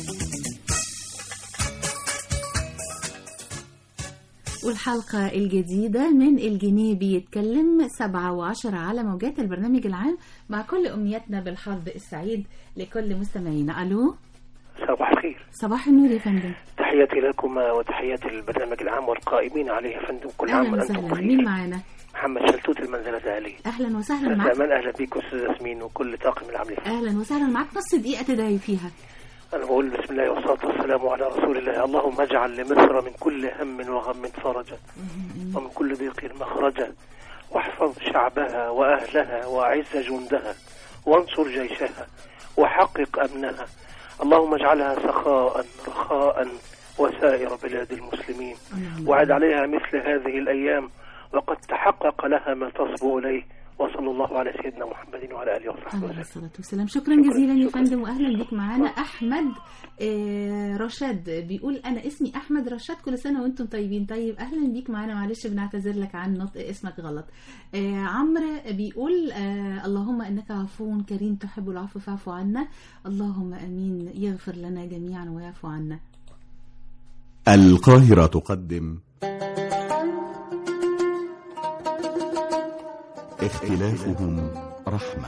والحلقة الجديدة من الجنيه بيتكلم سبعة وعشرة على موجات البرنامج العام، مع كل أمنياتنا بالحظ السعيد لكل مستمعينا. ألو، صباح الخير. صباح النور يا فندم. تحياتي لكم وتحياتي للبرنامج العام والقائمين عليه يا فندم. كل عام وأنتم بخير. مين معانا؟ محمد شلتوت المنزلة الآلية. أهلا وسهلا معك. أهلا أهلا بيك أستاذ ياسمين وكل طاقم العمل. أهلا وسهلا معك. نص دقيقة تدعي فيها. أنا بقول بسم الله والصلاة والسلام على رسول الله. اللهم اجعل لمصر من كل هم وغم فرجا، ومن كل ضيق مخرجا، واحفظ شعبها وأهلها وأعز جندها، وانصر جيشها وحقق أمنها. اللهم اجعلها سخاء رخاء وسائر بلاد المسلمين، وعد عليها مثل هذه الأيام وقد تحقق لها ما تصبو إليه. وصلى الله على سيدنا محمد وعلى آله وصحبه وسلم. الصلاة والسلام. شكرا جزيلا يا فندم، وأهلا بك معنا. أحمد آه رشاد بيقول أنا اسمي أحمد رشاد، كل سنة وأنتم طيبين. طيب أهلا بك معنا، معلش بنعتذر لك عن نطق اسمك غلط. آه عمرو بيقول آه اللهم إنك عفو كريم تحب العفو فاعف عنا. اللهم أمين، يغفر لنا جميعا ويعفو عنا. القاهرة تقدم اختلافهم رحمة.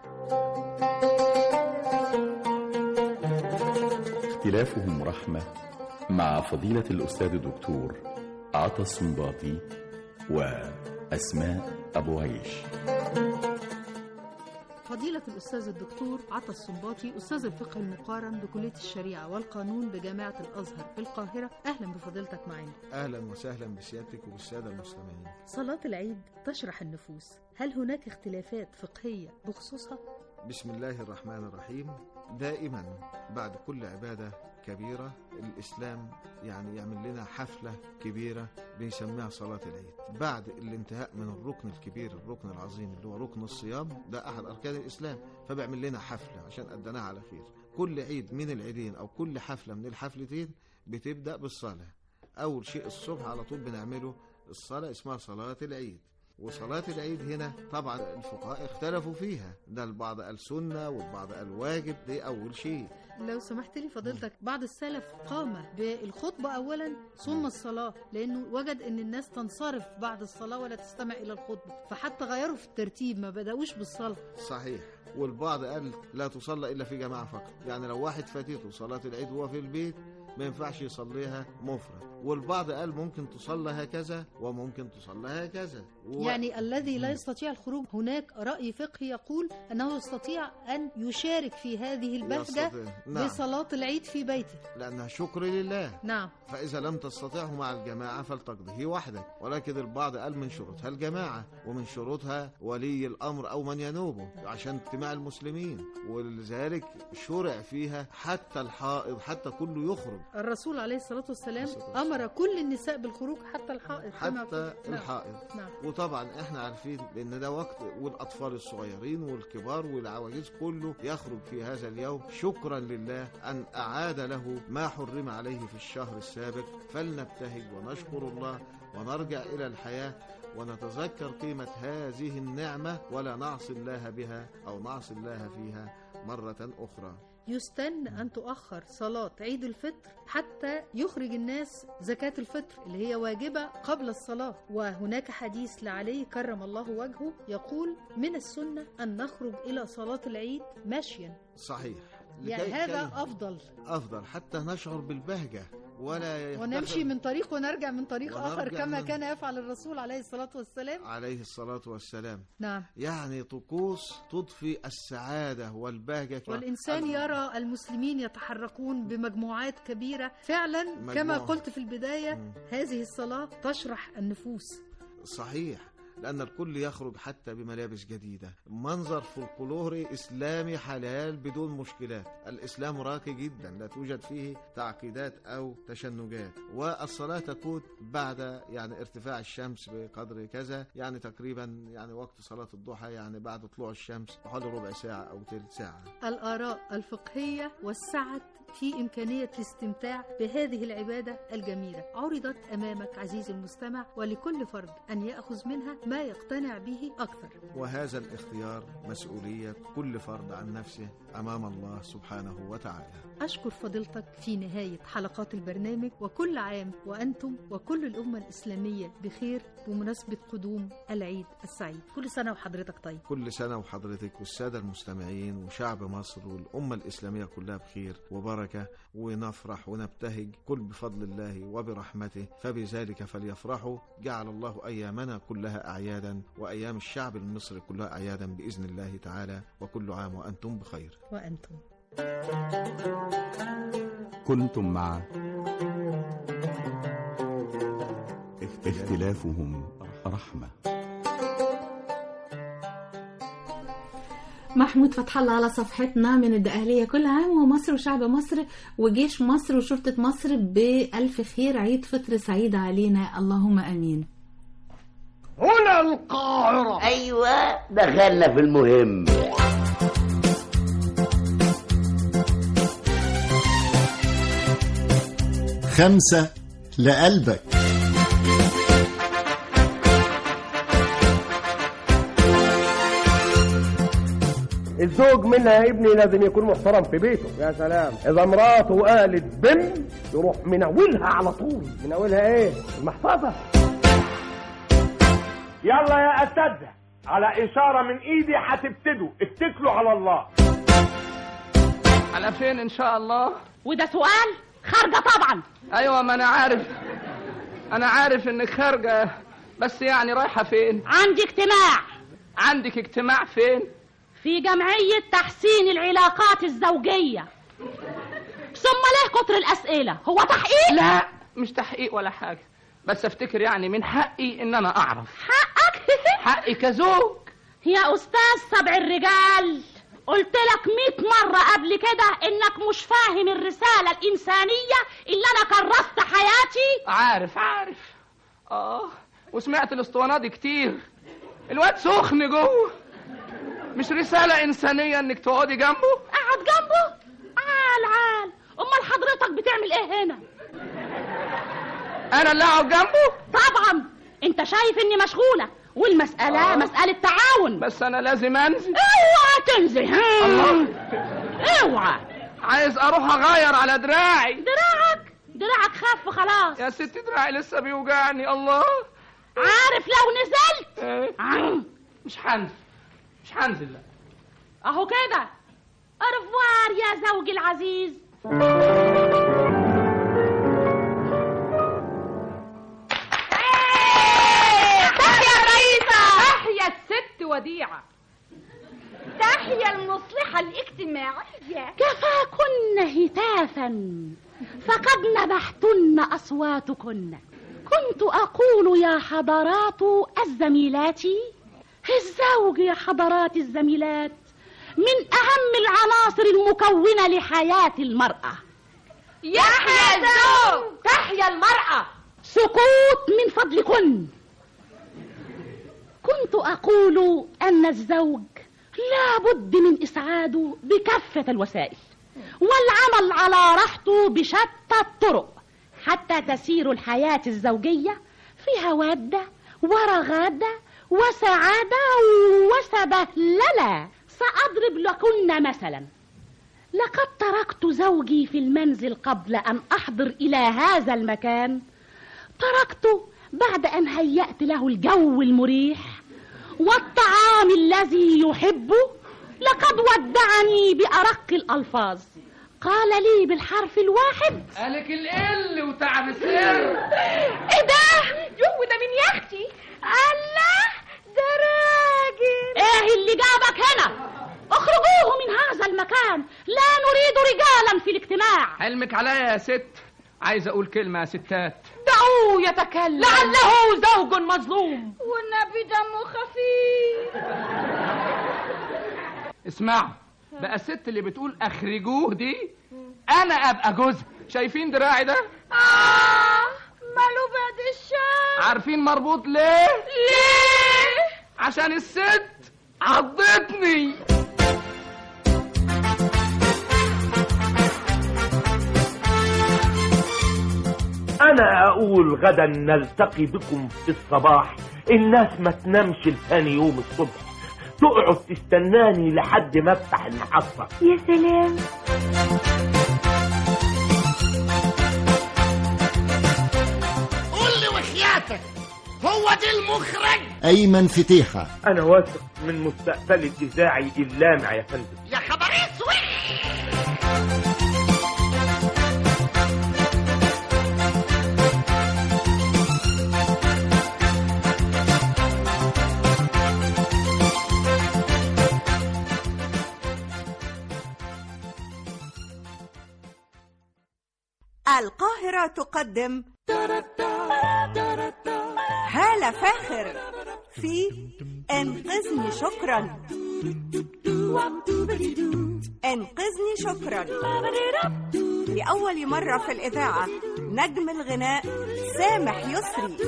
اختلافهم رحمة مع فضيلة الأستاذ الدكتور عطا السنباطي وأسماء أبو عيش. فضيلة الأستاذ الدكتور عطا السنباطي أستاذ الفقه المقارن بكلية الشريعة والقانون بجامعة الأزهر في القاهرة، أهلا بفضيلتك معنا. أهلا وسهلا بسيادتك وبالسادة المستمعين. صلاة العيد تشرح النفوس، هل هناك اختلافات فقهية بخصوصها؟ بسم الله الرحمن الرحيم. دائما بعد كل عبادة كبيرة الإسلام يعني يعمل لنا حفلة كبيرة بنسميها صلاة العيد. بعد الانتهاء من الركن الكبير الركن العظيم اللي هو ركن الصيام، ده أحد أركان الإسلام، فبيعمل لنا حفلة عشان أدناها على خير. كل عيد من العيدين أو كل حفلة من الحفلتين بتبدأ بالصلاة. أول شيء الصبح على طول بنعمله الصلاة اسمها صلاة العيد. وصلاة العيد هنا طبعا الفقهاء اختلفوا فيها، ده البعض قال سنة والبعض قال واجب. دي أول شيء. لو سمحت لي فضيلتك، بعض السلف قام بالخطبة أولا ثم الصلاة، لأنه وجد أن الناس تنصرف بعد الصلاة ولا تستمع إلى الخطبة، فحتى غيروا في الترتيب، ما بدأوش بالصلاة. صحيح. والبعض قال لا تصلى إلا في جماعة فقط، يعني لو واحد فاتته صلاة العيد وهو في البيت ما ينفعش يصليها مفرد. والبعض قال ممكن تصلى هكذا وممكن تصلى هكذا و... يعني الذي لا يستطيع الخروج، هناك رأي فقهي يقول أنه يستطيع أن يشارك في هذه البهجة نعم. بصلاة العيد في بيته لأنها شكر لله. نعم. فإذا لم تستطيعه مع الجماعة فلتقضيه وحدك. ولكن البعض قال من شروطها الجماعة ومن شروطها ولي الأمر أو من ينوبه عشان اجتماع المسلمين، ولذلك شرع فيها حتى الحائض، حتى كله يخرج. الرسول عليه الصلاة والسلام أمر كل النساء بالخروج حتى الحائض. حتى الحائض. نعم. وطبعا احنا عارفين ان ده وقت والأطفال الصغيرين والكبار والعواجيز كله يخرج في هذا اليوم شكرا لله أن أعاد له ما حرم عليه في الشهر السابق. فلنبتهج ونشكر الله ونرجع إلى الحياة ونتذكر قيمة هذه النعمة ولا نعصي الله بها أو نعصي الله فيها مرة أخرى. يستن أن تؤخر صلاة عيد الفطر حتى يخرج الناس زكاة الفطر اللي هي واجبة قبل الصلاة. وهناك حديث لعلي كرم الله وجهه يقول من السنة أن نخرج إلى صلاة العيد مشيا. صحيح، يعني هذا أفضل أفضل حتى نشعر بالبهجة ولا ونمشي من طريق ونرجع من طريق آخر كما من... كان يفعل الرسول عليه الصلاة والسلام عليه الصلاة والسلام. نعم، يعني طقوس تضفي السعادة والبهجة، والإنسان ال... يرى المسلمين يتحركون بمجموعات كبيرة فعلا مجموعة. كما قلت في البداية م. هذه الصلاة تشرح النفوس. صحيح، لأن الكل يخرج حتى بملابس جديدة. منظر فولكلوري إسلامي حلال بدون مشكلات. الإسلام راقي جدا، لا توجد فيه تعقيدات أو تشنجات. والصلاة تكون بعد يعني ارتفاع الشمس بقدر كذا، يعني تقريبا يعني وقت صلاة الضحى يعني بعد طلوع الشمس بحوالي ربع ساعة أو ثلث ساعة. الآراء الفقهية وسعت في إمكانية الاستمتاع بهذه العبادة الجميلة عرضت أمامك عزيزي المستمع، ولكل فرد أن يأخذ منها ما يقتنع به أكثر. وهذا الاختيار مسؤولية كل فرد عن نفسه أمام الله سبحانه وتعالى. أشكر فضيلتك في نهاية حلقات البرنامج، وكل عام وأنتم وكل الأمة الإسلامية بخير بمناسبة قدوم العيد السعيد. كل سنة وحضرتك طيب. كل سنة وحضرتك والسادة المستمعين وشعب مصر والأمة الإسلامية كلها بخير وبركة، ونفرح ونبتهج كل بفضل الله وبرحمته، فبذلك فليفرحوا. جعل الله أيامنا كلها أعيادا وأيام الشعب المصري كلها أعيادا بإذن الله تعالى، وكل عام وأنتم بخير. وأنتم كنتم مع اختلافهم رحمة. محمود فتح الله على صفحتنا من الدقهلية: كل عام ومصر وشعب مصر وجيش مصر وشرطة مصر بألف خير، عيد فطر سعيد علينا، اللهم أمين. هنا القاهرة. أيوة دخلنا في المهم. خمسة لقلبك. الزوج منها يا ابني لازم يكون محترم في بيته. يا سلام، اذا مراته قالت بم يروح مناولها على طول. مناولها ايه؟ المحفظة. يلا يا اساتذه، على اشاره من ايدي هتبتدوا، اتكلوا على الله. على فين ان شاء الله؟ وده سؤال؟ خارجه طبعا. ايوه، ما انا عارف انا عارف انك خارجه، بس يعني رايحه فين؟ عندي اجتماع. عندك اجتماع فين؟ في جمعيه تحسين العلاقات الزوجيه. ثم ليه كتر الاسئله؟ هو تحقيق؟ لا مش تحقيق ولا حاجه، بس افتكر يعني من حقي ان انا اعرف. حقك؟ حقي كزوج. يا استاذ سبع الرجال، قلت لك مئة مرة قبل كده انك مش فاهم الرسالة الانسانية اللي انا كرست حياتي. عارف عارف اه وسمعت الاسطوانات دي كتير. الواد سخن جوه، مش رسالة انسانية انك تقعدي جنبه. اقعد جنبه؟ عال عال، امال حضرتك بتعمل ايه هنا؟ انا اللي اقعد جنبه؟ طبعا، انت شايف اني مشغولة والمسألة آه. مسألة تعاون. بس انا لازم انزل. اوعى تنزل. الله، اوعى. عايز اروح اغير على دراعي. دراعك؟ دراعك خف خلاص يا ستي، دراعي لسه بيوجعني. الله، عارف لو نزلت ايه؟ مش هنزل مش هنزل لا. اهو كده. ارفوار يا زوجي العزيز. الست وديعة. تحيا المصلحة الاجتماعية. كفاكن هتافا فقد نبحتن أصواتكن. كنت أقول يا حضرات الزميلات، الزوج يا حضرات الزميلات من أهم العناصر المكونة لحياة المرأة. يحيى الزوج، تحيا المرأة. سكوت من فضلكن. كنت أقول أن الزوج لا بد من إسعاده بكافة الوسائل، والعمل على راحته بشتى الطرق حتى تسير الحياة الزوجية فيها ودة ورغادة وسعادة وسبهللة. سأضرب لكن مثلا. لقد تركت زوجي في المنزل قبل أن أحضر إلى هذا المكان. تركته بعد أن هيأت له الجو المريح والطعام الذي يحبه. لقد ودعني بأرق الألفاظ، قال لي بالحرف الواحد: قالك القل وتعب السر. ايه ده؟ يو ده من يا اختي. الله، ده راجل. ايه اللي جابك هنا؟ اخرجوه من هذا المكان، لا نريد رجالا في الاجتماع. حلمك عليا يا ست. عايز اقول كلمة يا ستات. دعوه يتكلم، لعله زوج مظلوم. والنبي دمه خفيف. اسمعوا بقى، الست اللي بتقول اخرجوه دي انا ابقى جوزها. شايفين دراعي ده؟ اه ماله بعد الشر. عارفين مربوط ليه؟ ليه؟ عشان الست عضتني. انا اقول غدا نلتقي بكم في الصباح. الناس ما تنامش لثاني يوم الصبح، تقعد تستناني لحد ما افتح المحطة. يا سلام. قول لي وحياتك، هو دي المخرج؟ أيمن فتيحة. انا واثق من مستقبلي الإذاعي اللامع يا فندم. يا خبر اسود. القاهرة تقدم هالة فاخر في انقذني شكرا. انقذني شكرا لأول مرة في الإذاعة نجم الغناء سامح يسري.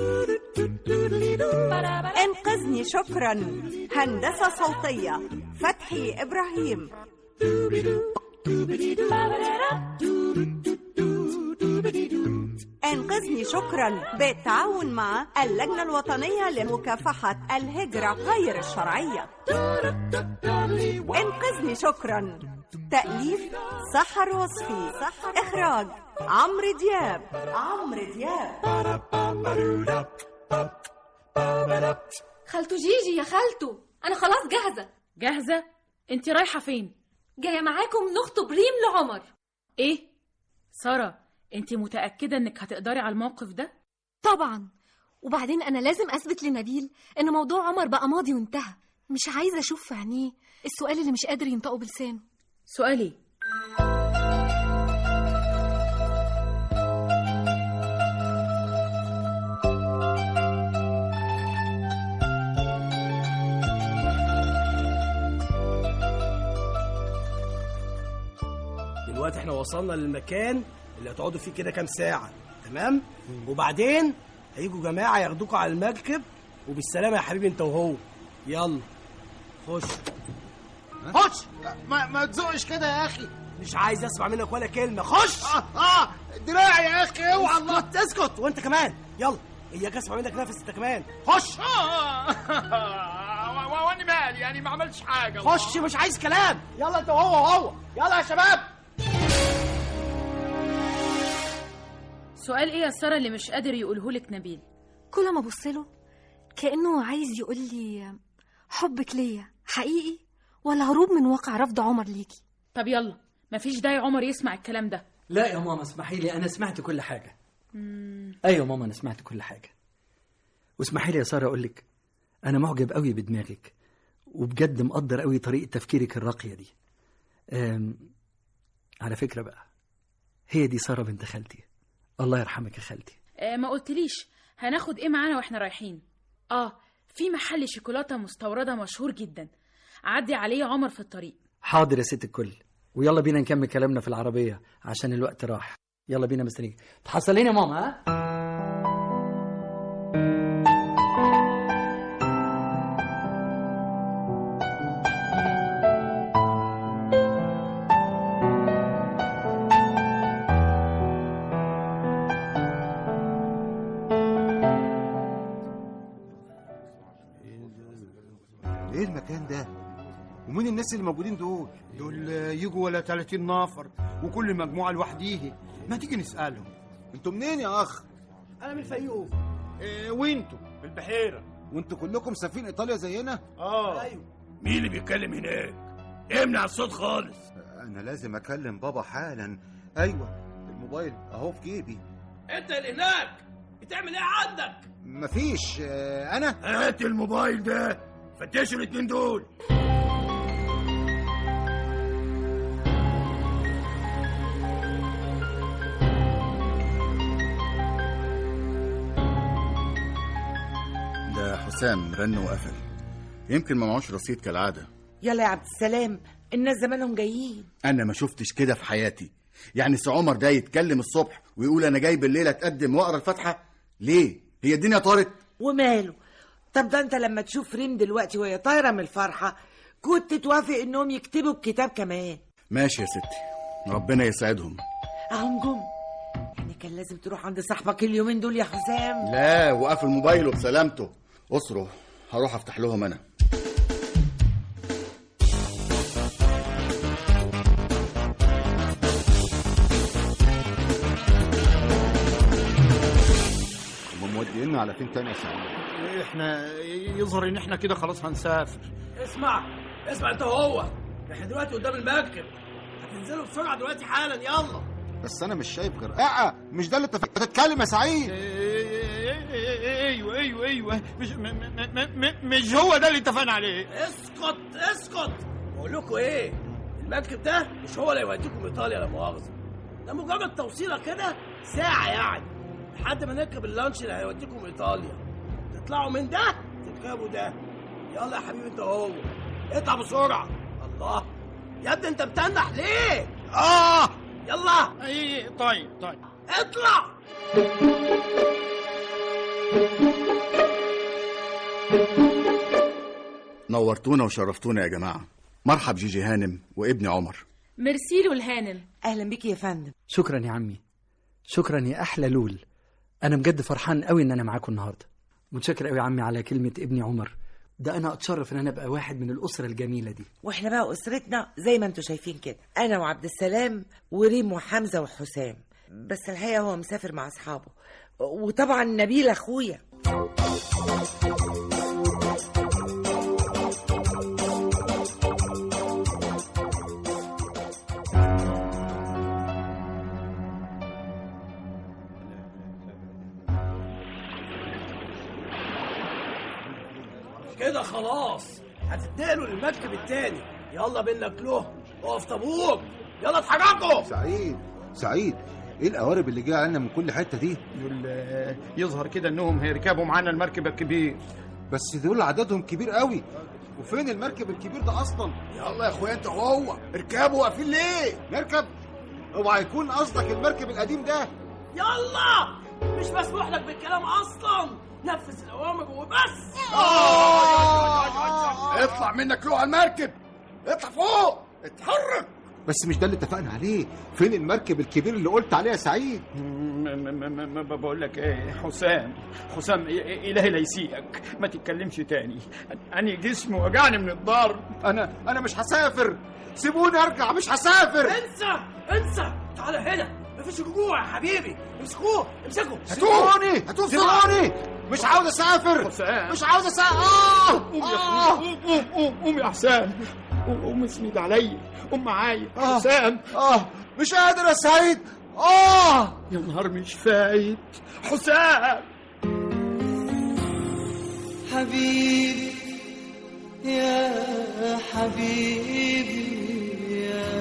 انقذني شكرا هندسة صوتية فتحي إبراهيم. انقذني شكرا بالتعاون مع اللجنة الوطنية لمكافحة الهجرة غير الشرعية. انقذني شكرا تأليف سحر وصفي، إخراج عمرو دياب. عمرو دياب. خالته جيجي، يا خالته أنا خلاص جاهزة. جاهزة؟ انت رايحة فين؟ جاية معاكم نخطب ريم لعمر. ايه؟ سارة، انت متأكدة انك هتقدري على الموقف ده؟ طبعا، وبعدين أنا لازم أثبت لنبيل إن موضوع عمر بقى ماضي وانتهى. مش عايزة أشوف في عينيه السؤال اللي مش قادر ينطقه بلسانه. سؤالي؟ دلوقتي احنا وصلنا للمكان اللي هتقعدوا فيه كده كام ساعة، تمام؟ وبعدين هيجوا جماعة ياخدوكوا على المركب، وبالسلامة يا حبيبي انت وهو. يلا خش خش. ما, ما تزقش كده يا اخي. مش عايز اسمع منك ولا كلمة. خش. اه اه دراعي يا اخي، اوعى الله. اسكت اسكت وانت كمان. يلا اياك اسمع منك نفس انت كمان. خش. وانا مالي يعني، ما عملتش حاجة. خش، مش عايز كلام. يلا انت وهو وهو. يلا يا شباب. سؤال ايه يا سارة اللي مش قادر يقولهولك نبيل؟ كل ما ابص له كأنه عايز يقول لي حبك ليا حقيقي ولا هروب من واقع رفض عمر ليكي. طب يلا، مفيش داعي عمر يسمع الكلام ده. لا يا ماما اسمحي لي، انا سمعت كل حاجة. مم. ايوه ماما انا سمعت كل حاجة. واسمحي لي يا سارة اقول لك انا معجب قوي بدماغك، وبجد مقدر قوي طريقة تفكيرك الراقية دي. أم... على فكرة بقى، هي دي سارة بنت خالتي، الله يرحمك يا خالتي. آه ما قلتليش هناخد ايه معانا واحنا رايحين؟ اه في محل شوكولاتة مستوردة مشهور جدا، عدي عليه عمر في الطريق. حاضر يا ست الكل، ويلا بينا نكمل كلامنا في العربية عشان الوقت راح. يلا بينا مستنيك. تحصلين يا ماما. ها ايه المكان ده؟ ومين الناس اللي موجودين دول؟ دول يجوا ولا ثلاثين نفر وكل مجموعه لوحديها. ما تيجي نسالهم. انتوا منين يا اخ؟ انا من الفيوم. إيه وانتوا؟ من البحيره. وانتوا كلكم مسافرين ايطاليا زينا؟ اه ايوه. مين اللي بيتكلم هناك؟ امنع الصوت خالص. انا لازم اكلم بابا حالا. ايوه الموبايل اهو في جيبي. انت اللي هناك بتعمل ايه عندك؟ مفيش. اه انا هات الموبايل ده، فتشوا الاتنين دول. ده حسام رن وقفل، يمكن ما معوش رصيد كالعاده. يلا يا عبد السلام، الناس زمانهم جايين. انا ما شفتش كده في حياتي. يعني سي عمر ده يتكلم الصبح ويقول انا جاي بالليل اتقدم واقرا الفاتحه؟ ليه؟ هي الدنيا طارت؟ وماله؟ طب ده انت لما تشوف ريم دلوقتي وهي طايره من الفرحه كنت توافق انهم يكتبوا الكتاب كمان. ماشي يا ستي، ربنا يسعدهم. اهم جم. يعني كان لازم تروح عند صاحبك اليومين دول يا حسام. لا، وقف الموبايل وبسلامته. اسره هروح افتح لهم انا. هم مودينا على فين تاني يا سعيد؟ احنا يظهر ان احنا كده خلاص هنسافر. اسمع اسمع انت وهو، احنا دلوقتي قدام المركب، هتنزلوا بسرعه دلوقتي حالا. يلا. بس انا مش شايف غير اه مش ده اللي اتفقنا تتكلم يا سعيد. ايوه ايوه ايوه مش م م مش هو ده اللي اتفقنا عليه. اسكت اسكت. بقول لكم ايه، المركب ده مش هو اللي هيوديكم ايطاليا لا مؤاخذه، ده مجرد توصيله كده ساعه يعني لحد ما نركب اللانش اللي هيوديكم ايطاليا. تطلعوا من ده تركبوا ده. يلا يا حبيبي انت وهو، اطلع بسرعه. الله يا ابني انت بتنح ليه؟ اه يلا. اي طيب طيب اطلع. نورتونا وشرفتونا يا جماعه. مرحب جيجي هانم وابني عمر. ميرسي له الهانم. اهلا بيك يا فندم. شكرا يا عمي، شكرا يا احلى لول. انا بجد فرحان قوي ان انا معاكم النهارده. متشكر قوي يا عمي على كلمه ابني عمر ده. انا اتشرف ان انا ابقى واحد من الاسره الجميله دي. واحنا بقى اسرتنا زي ما انتم شايفين كده، انا وعبد السلام وريم وحمزه وحسام. بس الحقيقه هو مسافر مع اصحابه، وطبعا نبيل اخويا. كده خلاص هتتنقلوا للمركب التاني. يلا بينك له اقف طابور. يلا اتحركوا. سعيد سعيد ايه القوارب اللي جايه علينا من كل حته دي؟ دول يظهر كده انهم هيركبوا معانا المركب الكبير. بس دول عددهم كبير قوي، وفين المركب الكبير ده اصلا؟ يلا يا اخويا انت وهو اركبوا. واقفين ليه؟ نركب؟ اوعى يكون قصدك المركب القديم ده. يلا مش مسموح لك بالكلام اصلا، نفذ الاوامر وبس. آه اطلع منك له على المركب، اطلع فوق اتحرك. بس مش ده اللي اتفقنا عليه. فين المركب الكبير اللي قلت عليه يا سعيد؟ ما بقول لك ايه حسام، حسام الهي لا يسيئك، ما تتكلمش تاني. انا جسمي وجعني من الضرب. انا انا مش هسافر، سيبوني ارجع، مش هسافر. انسى انسى، تعال هنا، مفيش رجوع يا حبيبي. امسكوه امسكوا. هاتوني هاتوني، مش عاوز اسافر. حسام مش عاوز اسافر. اه قوم يا اخويا، قوم قوم قوم يا حسام، قوم اسند عليا، قوم معايا حسام. اه مش قادر يا سعيد. اه يا نهار مش فايت. حسام حبيبي يا حبيبي يا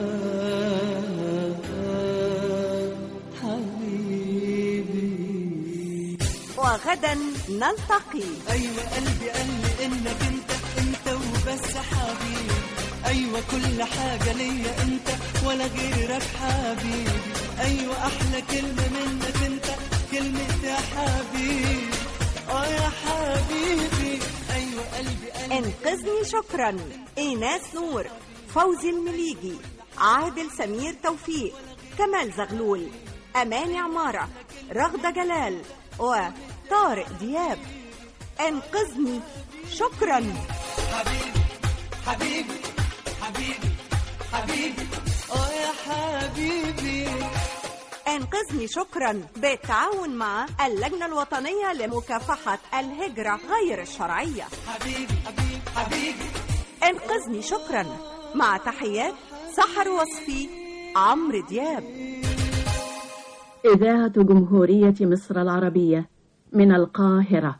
حبيبي. وغدا نلتقي. أيوة قلبي قال لي إنك أنت أنت وبس حبيبي. أيوة كل حاجة ليا أنت ولا غيرك حبيبي. أيوة أحلى كلمة منك أنت كلمة يا حبيبي. آه يا حبيبي. أيوة قلبي قال لي. انقذني شكرا. إيناس نور، فوزي المليجي، عادل سمير توفيق، كمال زغلول، أماني عمارة، رغدة جلال وطارق دياب. انقذني شكرا. حبيبي حبيبي حبيبي حبيبي اه يا حبيبي. انقذني شكرا بالتعاون مع اللجنة الوطنية لمكافحة الهجرة غير الشرعية. حبيبي حبيبي حبيبي انقذني شكرا مع تحيات سحر وصفي عمرو دياب. إذاعة جمهورية مصر العربية من القاهرة.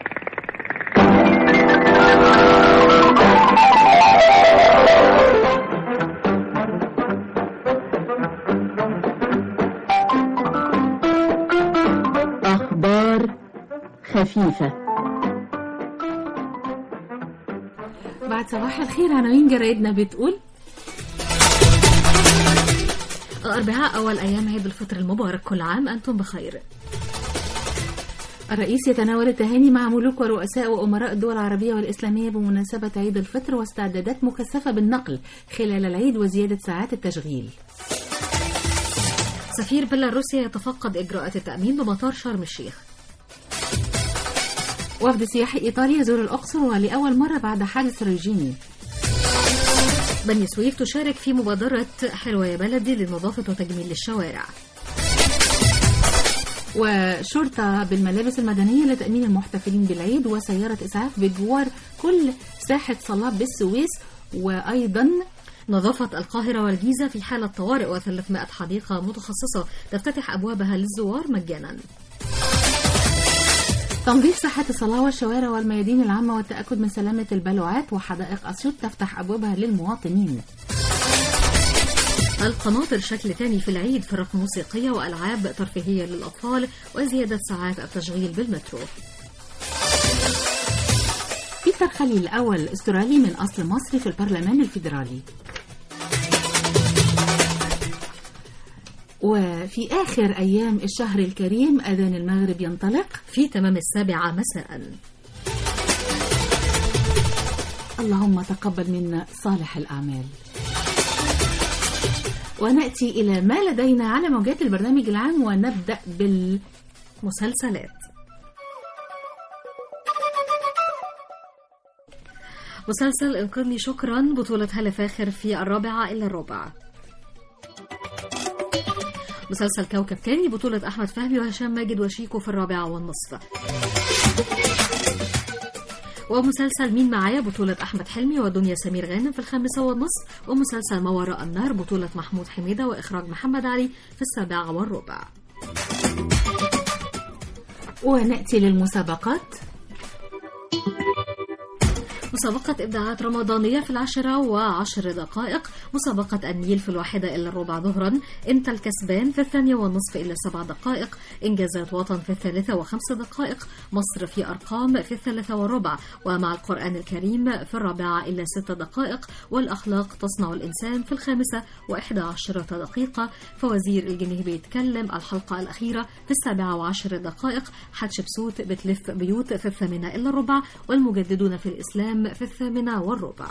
أخبار خفيفة. بعد صباح الخير، عناوين جرايدنا بتقول: الأربعاء أول أيام عيد الفطر المبارك، كل عام أنتم بخير. الرئيس يتناول التهاني مع ملوك ورؤساء وأمراء الدول العربية والإسلامية بمناسبة عيد الفطر واستعدادات مكثفة بالنقل خلال العيد وزيادة ساعات التشغيل. سفير بيلاروسيا يتفقد إجراءات التأمين بمطار شرم الشيخ. وفد سياحي إيطالي يزور الأقصر ولأول مرة بعد حادث ريجيني. بني سويف تشارك في مبادرة حلوة يا بلدي لنظافة وتجميل الشوارع. وشرطة بالملابس المدنية لتأمين المحتفلين بالعيد، وسيارة إسعاف بجوار كل ساحة صلاب بالسويس. وأيضا نظافة القاهرة والجيزة في حالة طوارئ، وثلاثمائة حديقة متخصصة تفتتح أبوابها للزوار مجانا. تنظيف ساحات الصلاة والشوارع والميادين العامة والتأكد من سلامة البلوعات، وحدائق أسيوط تفتح أبوابها للمواطنين. القناطر شكل ثاني في العيد، فرق موسيقية وألعاب ترفيهية للأطفال، وزيادة ساعات التشغيل بالمترو. بيتر خليل أول استرالي من أصل مصري في البرلمان الفيدرالي. وفي آخر أيام الشهر الكريم أذان المغرب ينطلق في تمام السابعة مساء. اللهم تقبل منا صالح الأعمال. ونأتي إلى ما لدينا على موجات البرنامج العام، ونبدأ بالمسلسلات. مسلسل انقذني شكرا بطولة هالة فاخر في الرابعة إلا الربع. مسلسل كوكب تاني بطولة أحمد فهمي وهشام ماجد وشيكو في الرابعة والنصف. ومسلسل مين معايا بطولة أحمد حلمي ودنيا سمير غانم في الخامسة والنصف. ومسلسل ما وراء النار بطولة محمود حميدة وإخراج محمد علي في السابعة والربع. ونأتي للمسابقات. مسابقة إبداعات رمضانية في العاشرة وعشر دقائق. مسابقة النيل في الواحدة إلا الربع ظهرا. أنت الكسبان في الثانية والنصف إلا سبع دقائق. إنجازات وطن في الثالثة وخمس دقائق. مصر في أرقام في الثالثة والربع. ومع القرآن الكريم في الرابعة إلا ست دقائق. والأخلاق تصنع الإنسان في الخامسة وإحدى عشرة دقيقة. فوزير الجنيه بيتكلم الحلقة الأخيرة في السابعة وعشر دقائق. حتشبسوت بتلف بيوت في الثامنة إلا الربع. والمجددون في الإسلام في الثامنة والربع.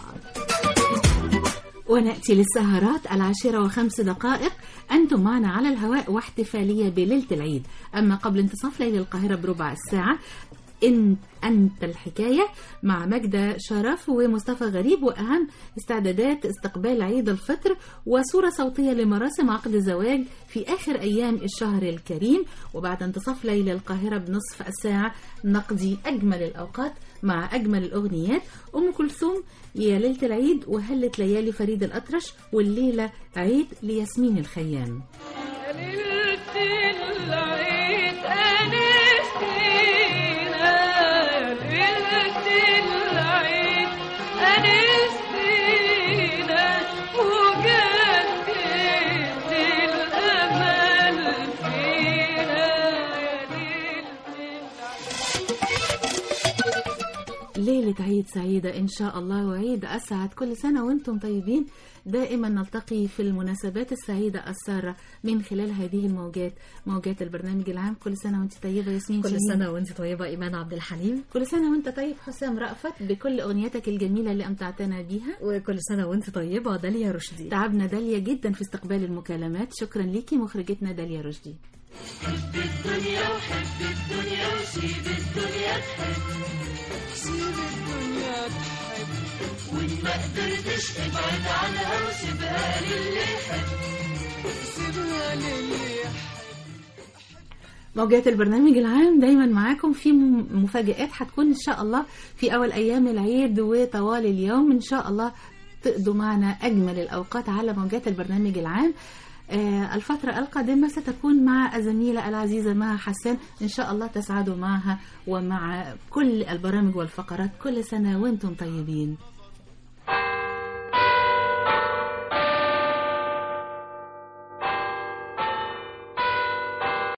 ونأتي للسهرات العاشرة وخمس دقائق. أنتم معنا على الهواء واحتفالية بليلة العيد. أما قبل انتصاف ليل القاهرة بربع الساعة إن أنت الحكاية مع مجدة شرف ومصطفى غريب، وأهم استعدادات استقبال عيد الفطر، وصورة صوتية لمراسم عقد الزواج في آخر أيام الشهر الكريم. وبعد انتصاف ليل القاهرة بنصف الساعة نقضي أجمل الأوقات مع أجمل الأغنيات. أم كلثوم يا ليلة العيد، وهلت ليالي فريد الأطرش، والليلة عيد لياسمين الخيام. ليلة عيد سعيدة إن شاء الله، وعيد أسعد. كل سنة وأنتم طيبين. دائما نلتقي في المناسبات السعيدة السارة من خلال هذه الموجات، موجات البرنامج العام. كل سنة وأنت طيبة ياسمين. كل سنة وأنت طيبة إيمان عبد الحليم. كل سنة وأنت طيب حسام رأفت بكل أغنياتك الجميلة اللي أمتعتنا بيها. وكل سنة وأنت طيبة داليا رشدي. تعبنا داليا جدا في استقبال المكالمات. شكرا ليكي مخرجتنا داليا رشدي. حب الدنيا وحب الدنيا وسيب الدنيا تحب، سيب الدنيا تحب، وإن ما قدرتش ابعد عنها وسيبها للي يحب، سيبها للي يحب. موجات البرنامج العام دايما معاكم في مفاجآت هتكون إن شاء الله في أول أيام العيد وطوال اليوم. إن شاء الله تقضوا معنا أجمل الأوقات على موجات البرنامج العام. آه الفترة القادمة ستكون مع الزميلة العزيزة مها حسان، إن شاء الله تسعدوا معها ومع كل البرامج والفقرات. كل سنة وانتم طيبين.